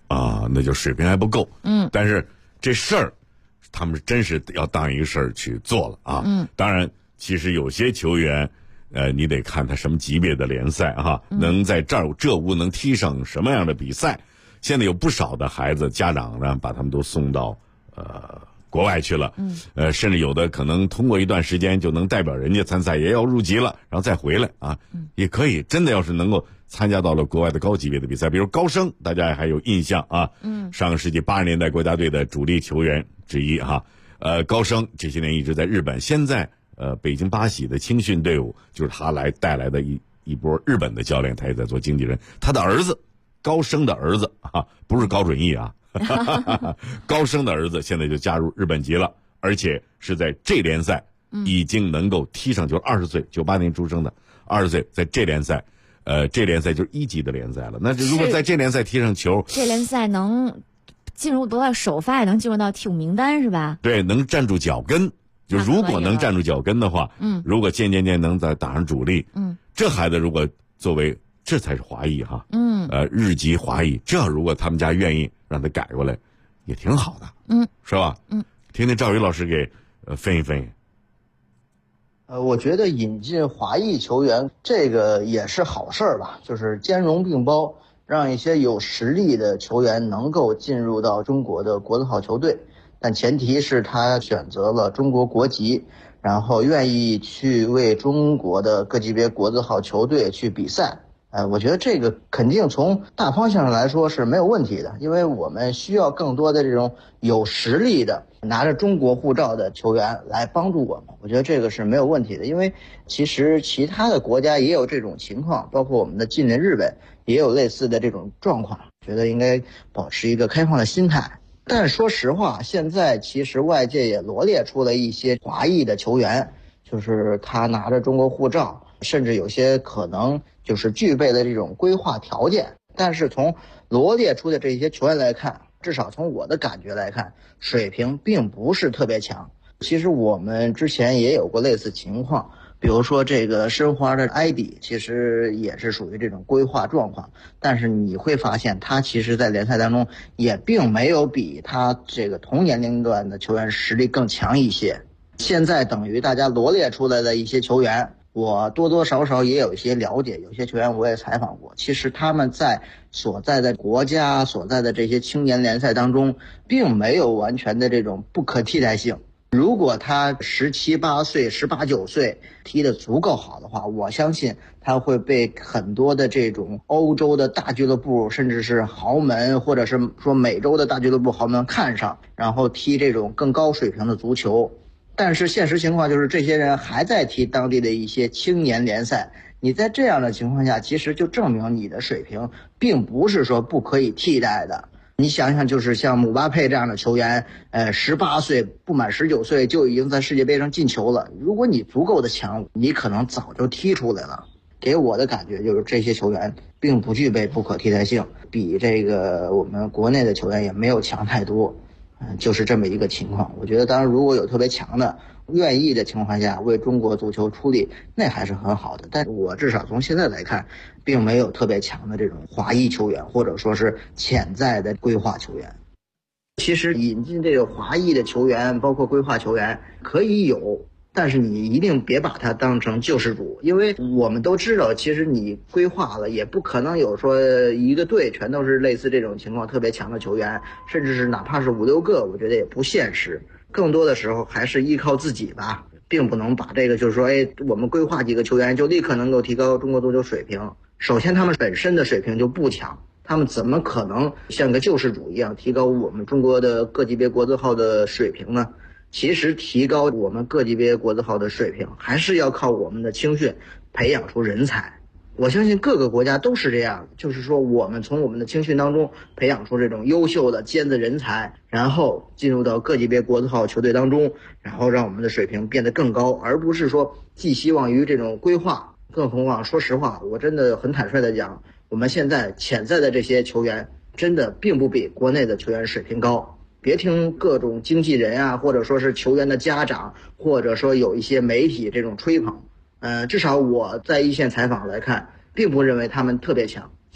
啊，那就水平还不够。但是这事儿，他们真是要当一个事儿去做了啊。当然，其实有些球员，你得看他什么级别的联赛哈，能在这屋能踢上什么样的比赛。现在有不少的孩子家长呢，把他们都送到国外去了，甚至有的可能通过一段时间就能代表人家参赛，也要入籍了，然后再回来啊，也可以。真的要是能够参加到了国外的高级别的比赛，比如高升，大家还有印象啊，上个世纪80年代国家队的主力球员之一哈，高升这些年一直在日本，现在北京八喜的青训队伍就是他来带来的一波日本的教练，他也在做经纪人，他的儿子高升的儿子啊，不是高准翼啊。高升的儿子现在就加入日本籍了，而且是在这联赛已经能够踢上，就是20岁，98年出生的，20岁在这联赛，这联赛就是1级的联赛了。那如果在这联赛踢上球，
这联赛能进入到首发，也能进入到替补名单是吧？
对，能站住脚跟。就如果能站住脚跟的话，如果渐能在打上主力，这孩子如果作为这才是华裔哈，日籍华裔，这如果他们家愿意让他改过来，也挺好的，是吧？听听赵宇老师给分一分。
我觉得引进华裔球员这个也是好事儿吧，就是兼容并包，让一些有实力的球员能够进入到中国的国字号球队，但前提是他选择了中国国籍，然后愿意去为中国的各级别国字号球队去比赛。我觉得这个肯定从大方向上来说是没有问题的，因为我们需要更多的这种有实力的拿着中国护照的球员来帮助我们，我觉得这个是没有问题的。因为其实其他的国家也有这种情况，包括我们的近邻日本也有类似的这种状况，觉得应该保持一个开放的心态。但说实话，现在其实外界也罗列出了一些华裔的球员，就是他拿着中国护照，甚至有些可能就是具备了这种规划条件，但是从罗列出的这些球员来看，至少从我的感觉来看，水平并不是特别强。其实我们之前也有过类似情况，比如说这个申花的埃迪，其实也是属于这种规划状况，但是你会发现他其实在联赛当中也并没有比他这个同年龄段的球员实力更强一些。现在等于大家罗列出来的一些球员，我多多少少也有一些了解，有些球员我也采访过，其实他们在所在的国家所在的这些青年联赛当中并没有完全的这种不可替代性。如果他17、18岁、18、19岁踢得足够好的话，我相信他会被很多的这种欧洲的大俱乐部，甚至是豪门，或者是说美洲的大俱乐部豪门看上，然后踢这种更高水平的足球。但是现实情况就是这些人还在踢当地的一些青年联赛，你在这样的情况下，其实就证明你的水平并不是说不可以替代的。你想想，就是像姆巴佩这样的球员，18岁不满19岁就已经在世界杯上进球了，如果你足够的强，你可能早就踢出来了。给我的感觉就是这些球员并不具备不可替代性，比这个我们国内的球员也没有强太多。就是这么一个情况。我觉得当然如果有特别强的愿意的情况下为中国足球出力，那还是很好的。但是我至少从现在来看，并没有特别强的这种华裔球员，或者说是潜在的规划球员。其实引进这个华裔的球员，包括规划球员可以有，但是你一定别把它当成救世主，因为我们都知道，其实你规划了也不可能有说一个队全都是类似这种情况特别强的球员，甚至是哪怕是5、6个，我觉得也不现实。更多的时候还是依靠自己吧，并不能把这个就是说，我们规划几个球员就立刻能够提高中国足球水平。首先他们本身的水平就不强，他们怎么可能像个救世主一样提高我们中国的各级别国字号的水平呢？其实提高我们各级别国字号的水平，还是要靠我们的青训培养出人才。我相信各个国家都是这样，就是说我们从我们的青训当中培养出这种优秀的尖子人才，然后进入到各级别国字号球队当中，然后让我们的水平变得更高，而不是说寄希望于这种规划。更何况说实话，我真的很坦率的讲，我们现在潜在的这些球员真的并不比国内的球员水平高。别听各种经纪人啊，或者说是球员的家长，或者说有一些媒体这种吹捧，至少我在一线采访来看，并不认为他们特别强。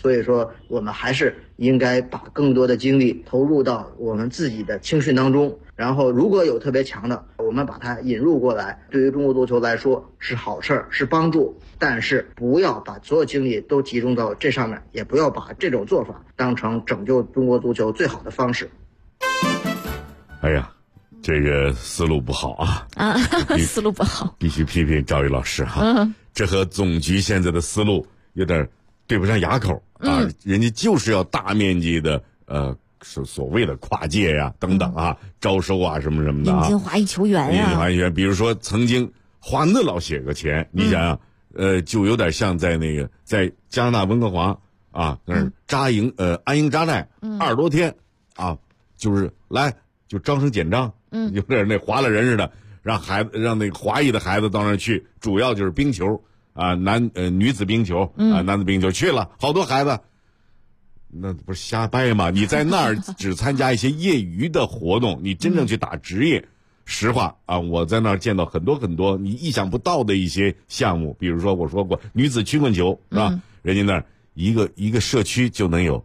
所以说我们还是应该把更多的精力投入到我们自己的青训当中，然后如果有特别强的，我们把它引入过来，对于中国足球来说是好事儿，是帮助，但是不要把所有精力都集中到这上面，也不要把这种做法当成拯救中国足球最好的方式。
哎呀，这个思路不好啊！
思路不好，
必须批评赵宇老师哈。这和总局现在的思路有点对不上牙口啊！人家就是要大面积的所谓的跨界呀、等等啊，招收啊什么什么的
引进华裔球员啊，
引进华裔球员，比如说曾经花那老些个钱，你想想，就有点像在加拿大温哥华啊那儿安营扎寨20多天啊，就是来。就招生简章，有点那划拉人似的，让那个华裔的孩子到那儿去，主要就是冰球啊，女子冰球啊，男子冰球去了，好多孩子，那不是瞎掰吗？你在那儿只参加一些业余的活动，你真正去打职业，实话啊，我在那儿见到很多很多你意想不到的一些项目，比如说我说过女子曲棍球是吧？人家那儿一个社区就能有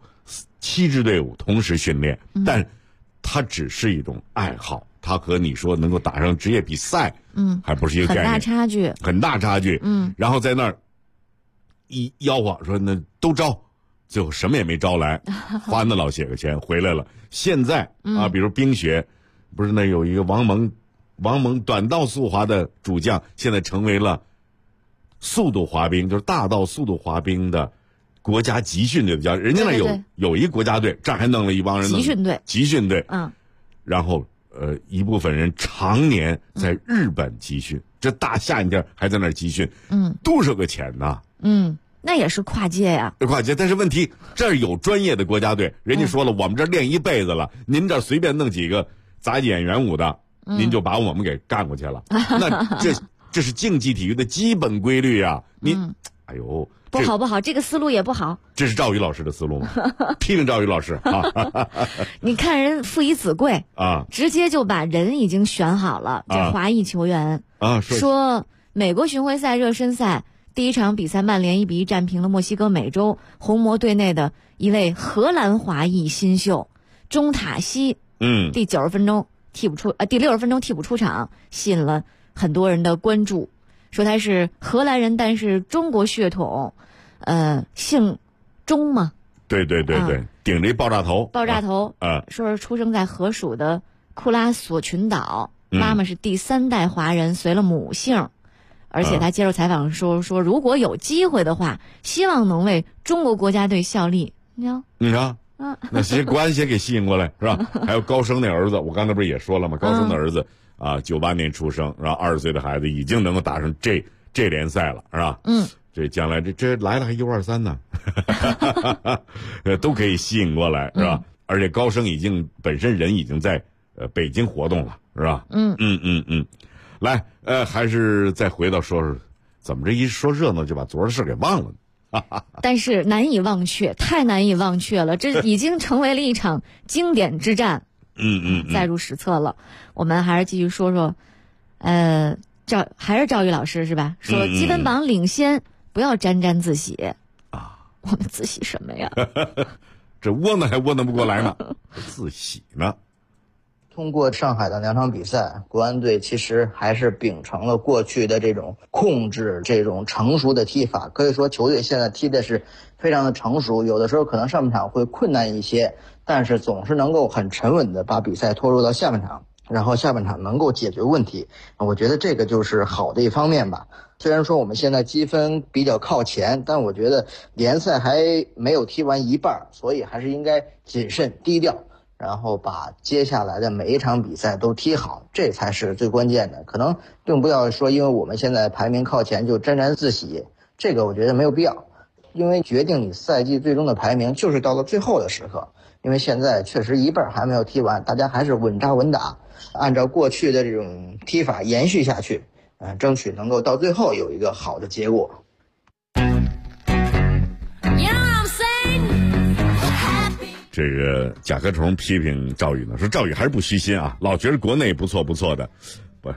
7支队伍同时训练，但它只是一种爱好，它和你说能够打上职业比赛，还不是一个概念，很大差距，然后在那儿一吆喝说那都招，最后什么也没招来，花那老些个钱回来了。现在啊，比如冰雪，不是那有一个王蒙短道速滑的主将，现在成为了速度滑冰，就是大道速度滑冰的国家集训队的教练，人家那有一国家队，这儿还弄了一帮人集训队，然后一部分人常年在日本集训，这大夏天还在那儿集训，多少个钱呐？
那也是跨界呀，
跨界。但是问题这儿有专业的国家队，人家说了，我们这儿练一辈子了，您这随便弄几个杂技演员舞的，您就把我们给干过去了，那这是竞技体育的基本规律啊！哎呦。
不好，这个思路也不好。
这是赵宇老师的思路吗？批评赵宇老师啊！
你看人父以子贵啊，直接就把人已经选好了，这华裔球员啊，说美国巡回赛热身赛第一场比赛，曼联1-1战平了墨西哥美洲红魔队内的一位荷兰华裔新秀中塔西，第60分钟替补出场，吸引了很多人的关注。说他是荷兰人，但是中国血统，姓钟嘛？对，
顶着一爆炸头，
说是出生在荷属的库拉索群岛，妈妈是第3代华人，随了母姓，而且他接受采访说如果有机会的话，希望能为中国国家队效力。你
看，那些国安先给吸引过来是吧？还有高升那儿子，我刚才不是也说了吗？高升的儿子。98年出生，然后20岁的孩子已经能够打上这联赛了，是吧？这将来这来了还U23呢，都可以吸引过来，是吧？而且高升本身人已经在北京活动了，是吧？来，还是再回到说怎么这一说热闹就把昨儿的事给忘了呢？
但是难以忘却，太难以忘却了，这已经成为了一场经典之战。载入史册了。我们还是继续说说，还是赵宇老师是吧？说积分榜领先，不要沾沾自喜啊！我们自喜什么呀？
这窝囊还窝囊不过来呢，自喜呢。
通过上海的2场比赛，国安队其实还是秉承了过去的这种控制、这种成熟的踢法。可以说，球队现在踢的是非常的成熟，有的时候可能上半场会困难一些，但是总是能够很沉稳的把比赛拖入到下半场，然后下半场能够解决问题。我觉得这个就是好的一方面吧。虽然说我们现在积分比较靠前，但我觉得联赛还没有踢完一半，所以还是应该谨慎低调，然后把接下来的每一场比赛都踢好，这才是最关键的。可能并不要说因为我们现在排名靠前就沾沾自喜，这个我觉得没有必要。因为决定你赛季最终的排名就是到了最后的时刻，因为现在确实一半还没有踢完，大家还是稳扎稳打，按照过去的这种踢法延续下去，争取能够到最后有一个好的结果。
这个甲壳虫批评赵宇呢，说赵宇还是不虚心啊，老觉得国内不错的，不，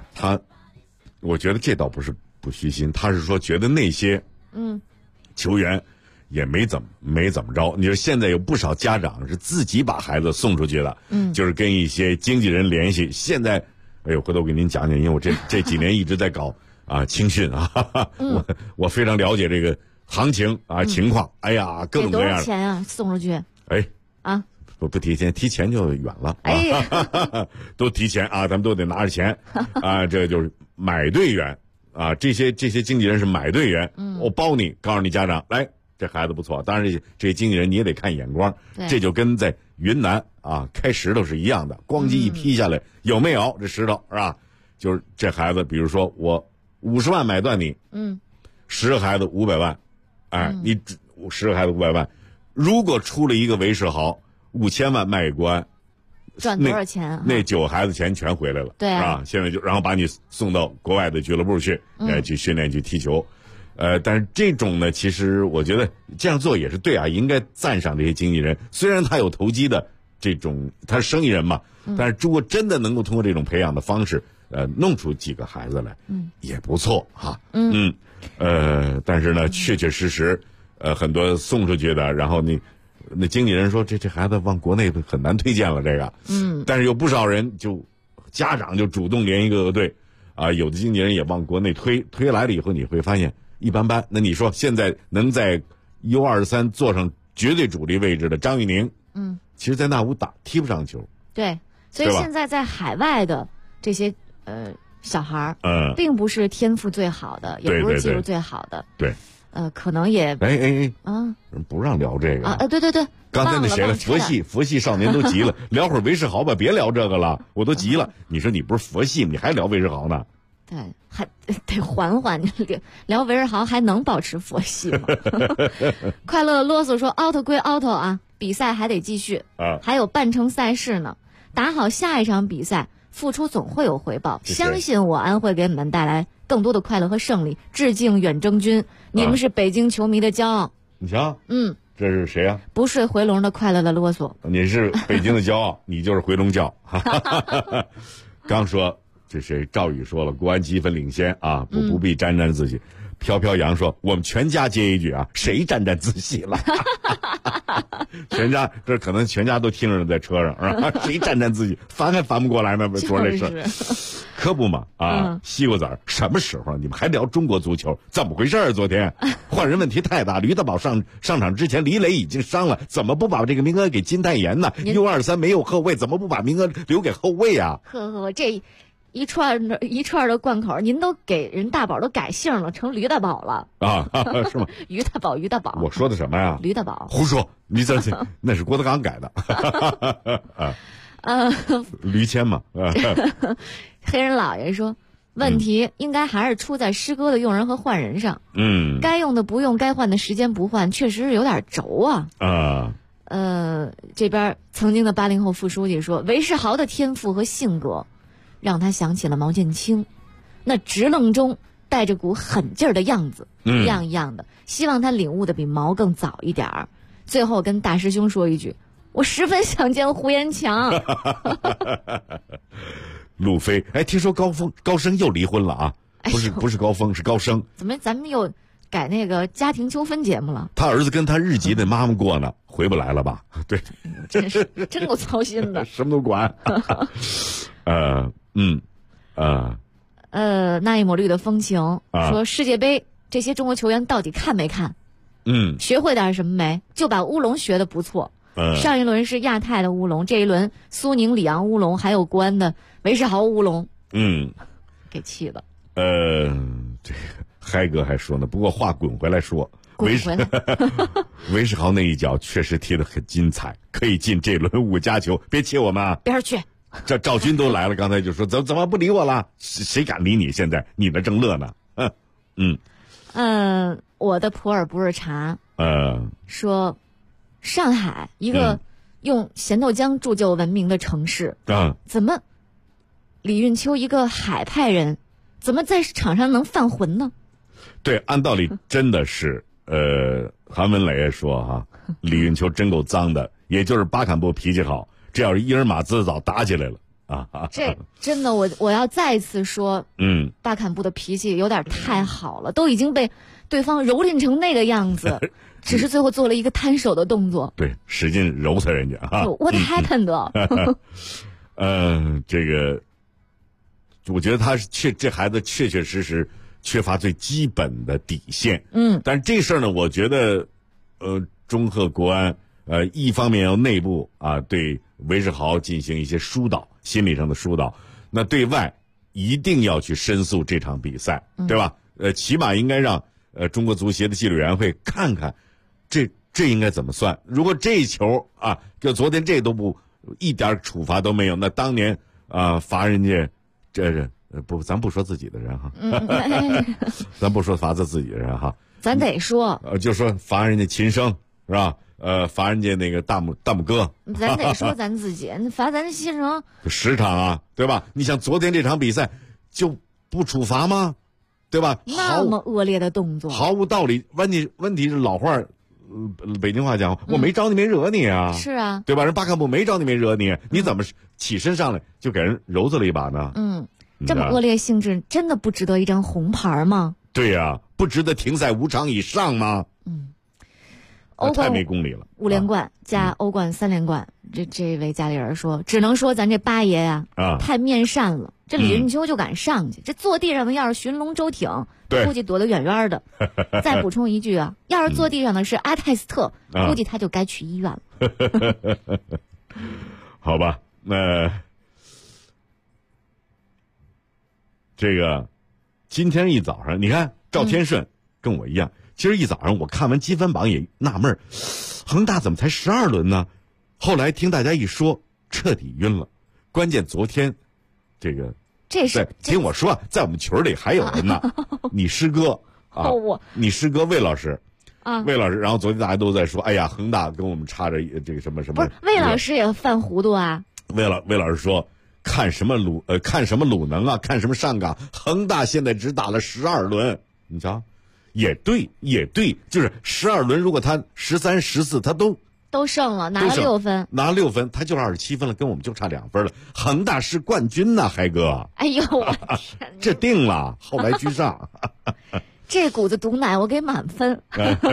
我觉得这倒不是不虚心，他是说觉得那些球员也没怎么着。你说现在有不少家长是自己把孩子送出去的，就是跟一些经纪人联系。现在，哎呦，回头我给您讲讲，因为我这几年一直在搞青训啊，我非常了解这个行情情况。哎呀，各种各样的。
给多少钱啊？送出去？
不提前，提前就远了。都提前咱们都得拿着钱这就是买队员这些经纪人是买队员，我包你，告诉你家长，来，这孩子不错。当然这些经纪人你也得看眼光，这就跟在云南开石头是一样的，咣叽一劈下来，有没有这石头是吧？就是这孩子，比如说我50万买断你，10个孩子500万，你10个孩子500万，如果出了一个韦世豪5000万卖给国安，
赚多少钱啊？
那9孩子钱全回来了，
对啊，
现在就然后把你送到国外的俱乐部去，去训练去踢球，但是这种呢，其实我觉得这样做也是对应该赞赏这些经纪人，虽然他有投机的这种，他是生意人嘛，但是如果真的能够通过这种培养的方式，弄出几个孩子来，也不错哈，但是呢，确确实实，很多送出去的，然后那经纪人说这孩子往国内很难推荐了这个，但是有不少人家长就主动联一个队，有的经纪人也往国内推来了以后，你会发现一般般。那你说现在能在 U23 坐上绝对主力位置的张玉宁，其实在那屋踢不上球，
对，所以现在在海外的这些小孩并不是天赋最好的，也不是技术最好的，
对。
可能也
不让聊这个
对，
刚才那谁了？佛系少年都急了，聊会儿韦世豪吧，别聊这个了，我都急了。你说你不是佛系，你还聊韦世豪呢？
对，还得缓缓聊韦世豪，还能保持佛系吗？快乐啰嗦说 out 归 out 比赛还得继续还有半程赛事呢，打好下一场比赛，付出总会有回报，相信我，安会给你们带来更多的快乐和胜利。致敬远征军，你们是北京球迷的骄傲。
你瞧，这是谁呀？
不睡回笼的快乐的啰嗦。
你是北京的骄傲，你就是回笼觉。刚说这谁？赵宇说了，国安积分领先不必沾沾自喜。飘飘扬说，我们全家接一句谁沾沾自喜了？全家这可能全家都听着在车上谁沾沾自喜，烦还烦不过来吗？说这事可不嘛西瓜子儿，什么时候你们还聊中国足球？怎么回事昨天换人问题太大，驴大宝上场之前，李磊已经伤了，怎么不把这个名额给金泰妍呢？U23没有后卫，怎么不把名额留给后卫啊？
呵，这一串的贯口，您都给人大宝都改姓了，成驴大宝了
是吗？
于大宝，
我说的什么呀？
驴大宝，
胡说！你这那是郭德纲改的驴签嘛。
黑人老爷说，问题应该还是出在师哥的用人和换人上。该用的不用，该换的时间不换，确实是有点轴这边曾经的80后副书记说，韦世豪的天赋和性格让他想起了毛剑卿，那直愣中带着股狠劲儿的样子，一样一样的。希望他领悟的比毛更早一点儿。最后跟大师兄说一句，我十分想见胡延强。
路飞，听说高升又离婚了不是高峰，是高升。
怎么咱们又改那个家庭纠纷节目了？
他儿子跟他日籍的妈妈过呢，回不来了吧？对，
真够操心的，
什么都管。
那一抹绿的风情说，世界杯这些中国球员到底看没看？学会点什么没？就把乌龙学的不错。上一轮是亚太的乌龙，这一轮苏宁里昂乌龙，还有国安的韦世豪乌龙。给气了。
这个嗨哥还说呢，不过话滚回来说，
滚回来
韦世豪那一脚确实踢得很精彩，可以进这轮5加球。别气我们
边去。
这赵军都来了，刚才就说怎么不理我了？谁敢理你？现在你那正乐呢。
我的普洱不是茶。说上海一个用咸豆浆铸就闻名的城市怎么李运秋一个海派人，怎么在场上能犯浑呢？
对，按道理真的是韩文磊说李运秋真够脏的，也就是巴坎布脾气好，这要是伊尔马兹早打起来了
这真的我要再一次说，巴坎布的脾气有点太好了，都已经被对方蹂躏成那个样子，只是最后做了一个摊手的动作。
对，使劲揉他人家哈。
What happened？
这个，我觉得这孩子确确实实缺乏最基本的底线。但是这事儿呢，我觉得，中赫国安，一方面要内部对韦世豪进行一些疏导，心理上的疏导，那对外一定要去申诉这场比赛，对吧？起码应该让中国足协的纪律委员会看看，这应该怎么算？如果这球就昨天这都不一点处罚都没有，那当年罚人家咱不说自己的人哈，咱不说罚自己的人哈，
咱得说，
就说罚人家秦升是吧？罚人家那个大拇哥，
咱得说咱自己，罚咱秦升
10场对吧？你像昨天这场比赛就不处罚吗？对吧？
那么恶劣的动作，
毫无道理。问题是老话，北京话讲，我没招你没惹你啊，
是啊，
对吧？人巴坎布没招你没惹你，你怎么起身上来就给人揉子了一把呢？
这么恶劣性质，真的不值得一张红牌吗？
对呀，不值得停赛5场以上吗？
欧冠
太没公理了
，5连冠加欧冠3连冠，这位家里人说，只能说咱这八爷呀，太面善了。这李云秋就敢上去，这坐地上的要是寻龙周挺，估计躲得远远的。再补充一句要是坐地上的是阿泰斯特，估计他就该去医院了。
好吧，那这个今天一早上，你看赵天顺跟我一样，今儿一早上我看完积分榜也纳闷，恒大怎么才12轮呢？后来听大家一说，彻底晕了。关键昨天听我说，在我们群里还有人呢，你师哥你师哥魏老师魏老师，然后昨天大家都在说，哎呀，恒大跟我们差着这个什么什么。
不是，魏老师也犯糊涂啊。
魏老师说，看什么鲁能看什么上港，恒大现在只打了12轮，你瞧，也对，就是12轮，如果他13、14他都
胜了，拿了6分，
他就是27分了，跟我们就差2分了。恒大是冠军呐，海哥！
哎呦，我天，
这定了，后来居上。
这股子毒奶我给满分。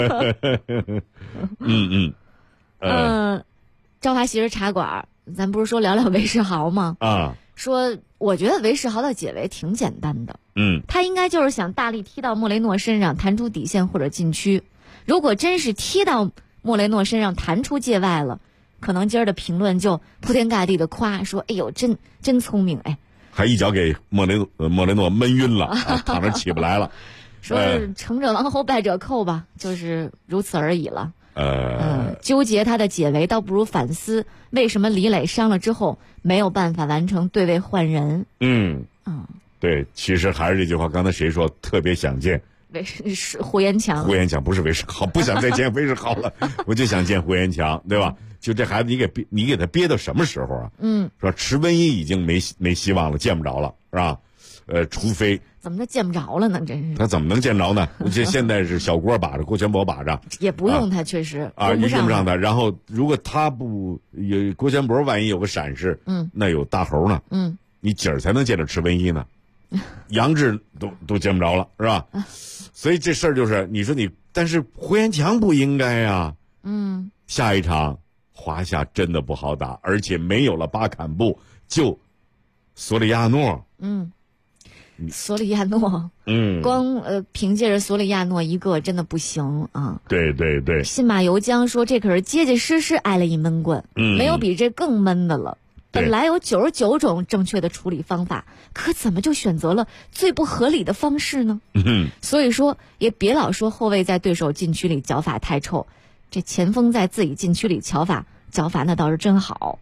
朝华昔日茶馆，咱不是说聊聊韦世豪吗？说我觉得韦世豪的解围挺简单的，他应该就是想大力踢到莫雷诺身上，弹出底线或者禁区。如果真是踢到莫雷诺身上弹出界外了，可能今儿的评论就铺天盖地的夸说，哎呦，真聪明，哎，
还一脚给莫雷诺闷晕了，躺着起不来了。
说是成者王侯败者寇吧，就是如此而已了。纠结他的解围，倒不如反思为什么李磊伤了之后没有办法完成对位换人。
对，其实还是这句话，刚才谁说特别想见
胡延强
不是韦世豪，不想再见韦世豪了，我就想见胡延强，对吧？就这孩子，你给他憋到什么时候啊？是吧？池文一已经没希望了，见不着了，是吧？除非
怎么他见不着了呢？真是
他怎么能见着呢？这现在是小郭把着，郭全博把着，
也不用他，确实
也用不上他。然后如果他不有郭全博，万一有个闪失，那有大猴呢，你今儿才能见着池文一呢，杨志都见不着了，是吧？所以这事儿就是你说但是胡延强不应该呀。下一场华夏真的不好打，而且没有了巴坎布，就索里亚诺。
索里亚诺，光凭借着索里亚诺一个真的不行啊！
对，
信马由缰说这可是结结实实挨了一闷棍，没有比这更闷的了。本来有99种正确的处理方法，可怎么就选择了最不合理的方式呢？所以说也别老说后卫在对手禁区里脚法太臭，这前锋在自己禁区里脚法那倒是真好。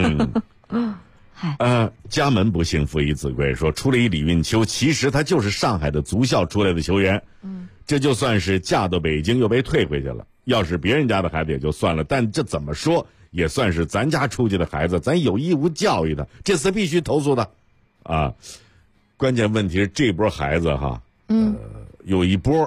家门不幸父以子贵，说出了一李运秋，其实他就是上海的足校出来的球员，这就算是嫁到北京又被退回去了。要是别人家的孩子也就算了，但这怎么说也算是咱家出去的孩子，咱有义务教育他，这次必须投诉的关键问题是这波孩子有一波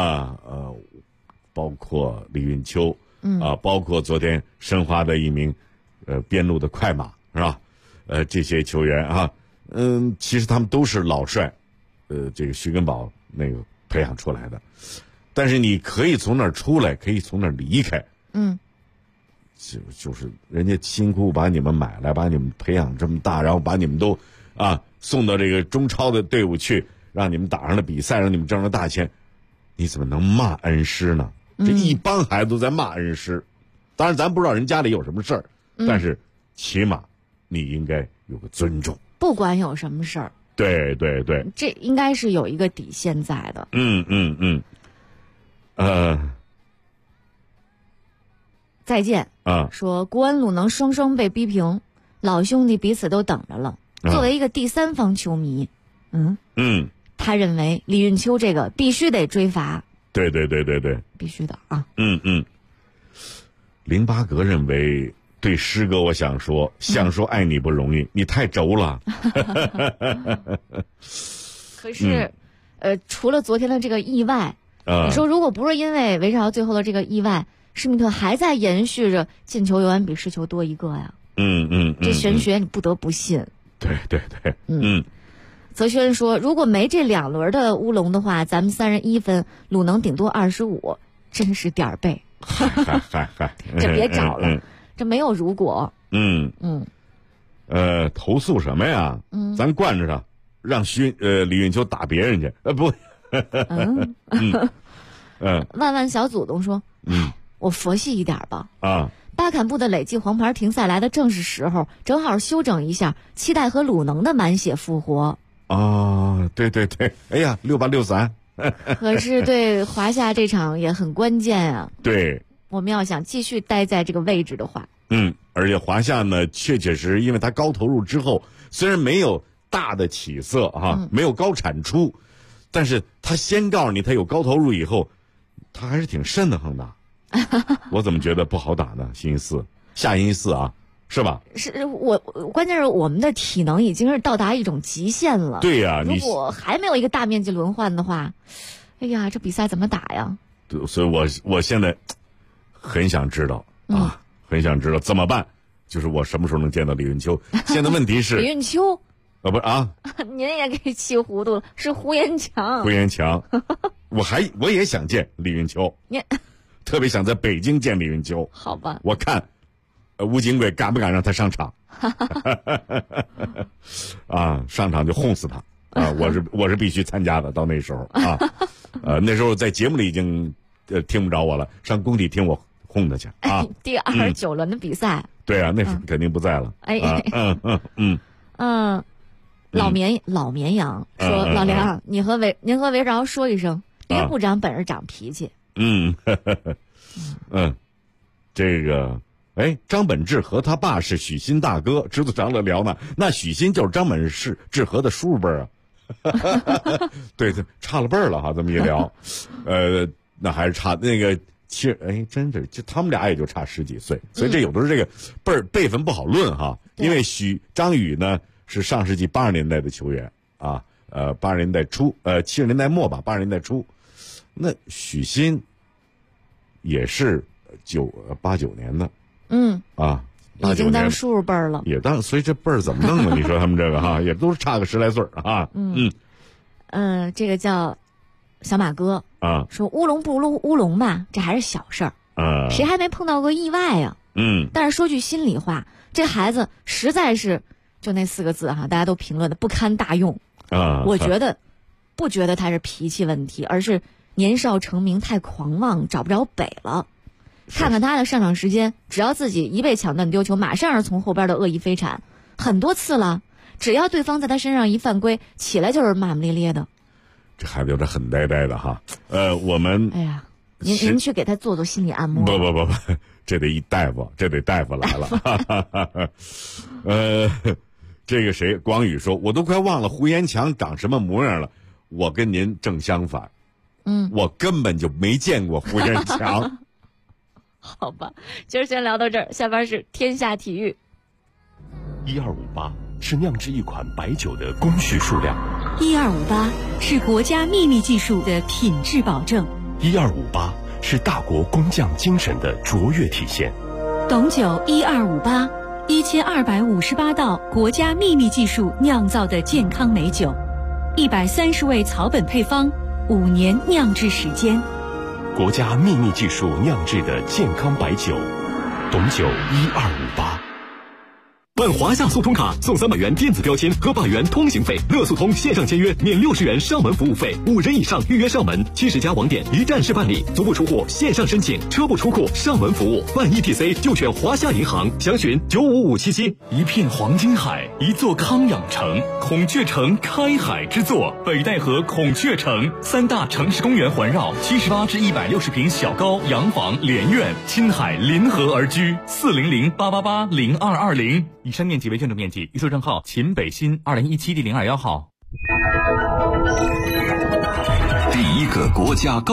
包括李运秋包括昨天申花的一名边路的快马，是吧？这些球员其实他们都是老帅这个徐根宝那个培养出来的， 但是你可以从那儿出来，可以从那儿离开。就是人家辛苦把你们买来，把你们培养这么大，然后把你们都送到这个中超的队伍去，让你们打上了比赛，让你们挣了大钱，你怎么能骂恩师呢？这一帮孩子都在骂恩师。当然咱不知道人家里有什么事儿，但是起码你应该有个尊重，
不管有什么事儿。
对对对，
这应该是有一个底线在的。再见说国安鲁能双双被逼平，老兄弟彼此都等着了。作为一个第三方球迷，他认为李运秋这个必须得追罚。
对，
必须的啊。
林巴格认为，对师哥我想说爱你不容易，你太轴了。
可是除了昨天的这个意外，你说如果不是因为韦世豪最后的这个意外，施密特还在延续着进球永远比失球多一个呀。这玄学你不得不信。
对。
泽轩说，如果没这2轮的乌龙的话，咱们3人1分，鲁能顶多25，真是点儿背。这别找了，这没有如果。
投诉什么呀？咱惯着他，让李运秋打别人去。不。
万万小祖宗说，我佛系一点吧。巴坎布的累计黄牌停赛来的正是时候，正好休整一下，期待和鲁能的满血复活。
对，哎呀，6863。
可是对华夏这场也很关键啊。
对，
我们要想继续待在这个位置的话，
而且华夏呢，确实因为他高投入之后，虽然没有大的起色没有高产出，但是他先告诉你他有高投入以后，他还是挺瘆得慌的。我怎么觉得不好打呢？星期四，下星期四啊，是吧？
是我关键是我们的体能已经是到达一种极限了。
对呀，
如果还没有一个大面积轮换的话，哎呀，这比赛怎么打呀？
对，所以我现在很想知道很想知道怎么办。就是我什么时候能见到李运秋？现在问题是
李运秋
不是啊？
您也给气糊涂了，是胡延强。
胡延强，我也想见李运秋。
你
特别想在北京见李运秋。
好吧，
我看吴景贵敢不敢让他上场？上场就轰死他我是必须参加的。到那时候那时候在节目里已经听不着我了，上工体听我轰他去
第29轮的比赛。
对啊，那是肯定不在了。
老绵羊说，老梁，您和韦世豪说一声，别不长本事长脾气。
这个张本智和他爸是许昕大哥，知足常乐聊呢。那许昕就是张本智和的叔叔辈啊。对，差了辈儿了哈，这么一聊，那还是差那个真的就他们俩也就差10几岁，所以这有的是这个辈分不好论哈。因为张宇呢是上世纪80年代的球员80年代初70年代末吧，80年代初。那许昕也是89年的，
已经当叔叔辈儿了，
也当，所以这辈儿怎么弄呢？你说他们这个也都是差个10来岁
这个叫小马哥说乌龙不如乌龙吧，这还是小事儿谁还没碰到过意外呀？但是说句心里话，这孩子实在是就那4个字大家都评论的不堪大用我不觉得他是脾气问题，而是年少成名太狂妄，找不着北了。看看他的上场时间，只要自己一被抢断丢球，马上是从后边的恶意飞铲，很多次了。只要对方在他身上一犯规，起来就是骂骂咧咧的。
这孩子有点很呆呆的哈。我们
您去给他做做心理按摩。
不，这得大夫来了。这个谁光宇说，我都快忘了胡延强长什么模样了。我跟您正相反，我根本就没见过胡延强。
好吧，今儿先聊到这儿，下边是天下体育。
1258是酿制一款白酒的工序数量
，1258是国家秘密技术的品质保证
，1258是大国工匠精神的卓越体现。
董酒1258，1258道国家秘密技术酿造的健康美酒，130味草本配方，5年酿制时间。
国家秘密技术酿制的健康白酒，董酒1258。
办华夏速通卡送300元电子标签和8元通行费，乐速通线上签约免60元上门服务费，5人以上预约上门，70家网点一站式办理，足不出户线上申请，车不出库上门服务，办 ETC 就选华夏银行，详询95577。
一片黄金海，一座康养城，孔雀城开海之作，北戴河孔雀城，3大城市公园环绕，78至160平小高洋房连院，亲海临河而居，400-888-0220。以上面积为建筑面积，预售证号秦北新2017第021号。
第一个国家高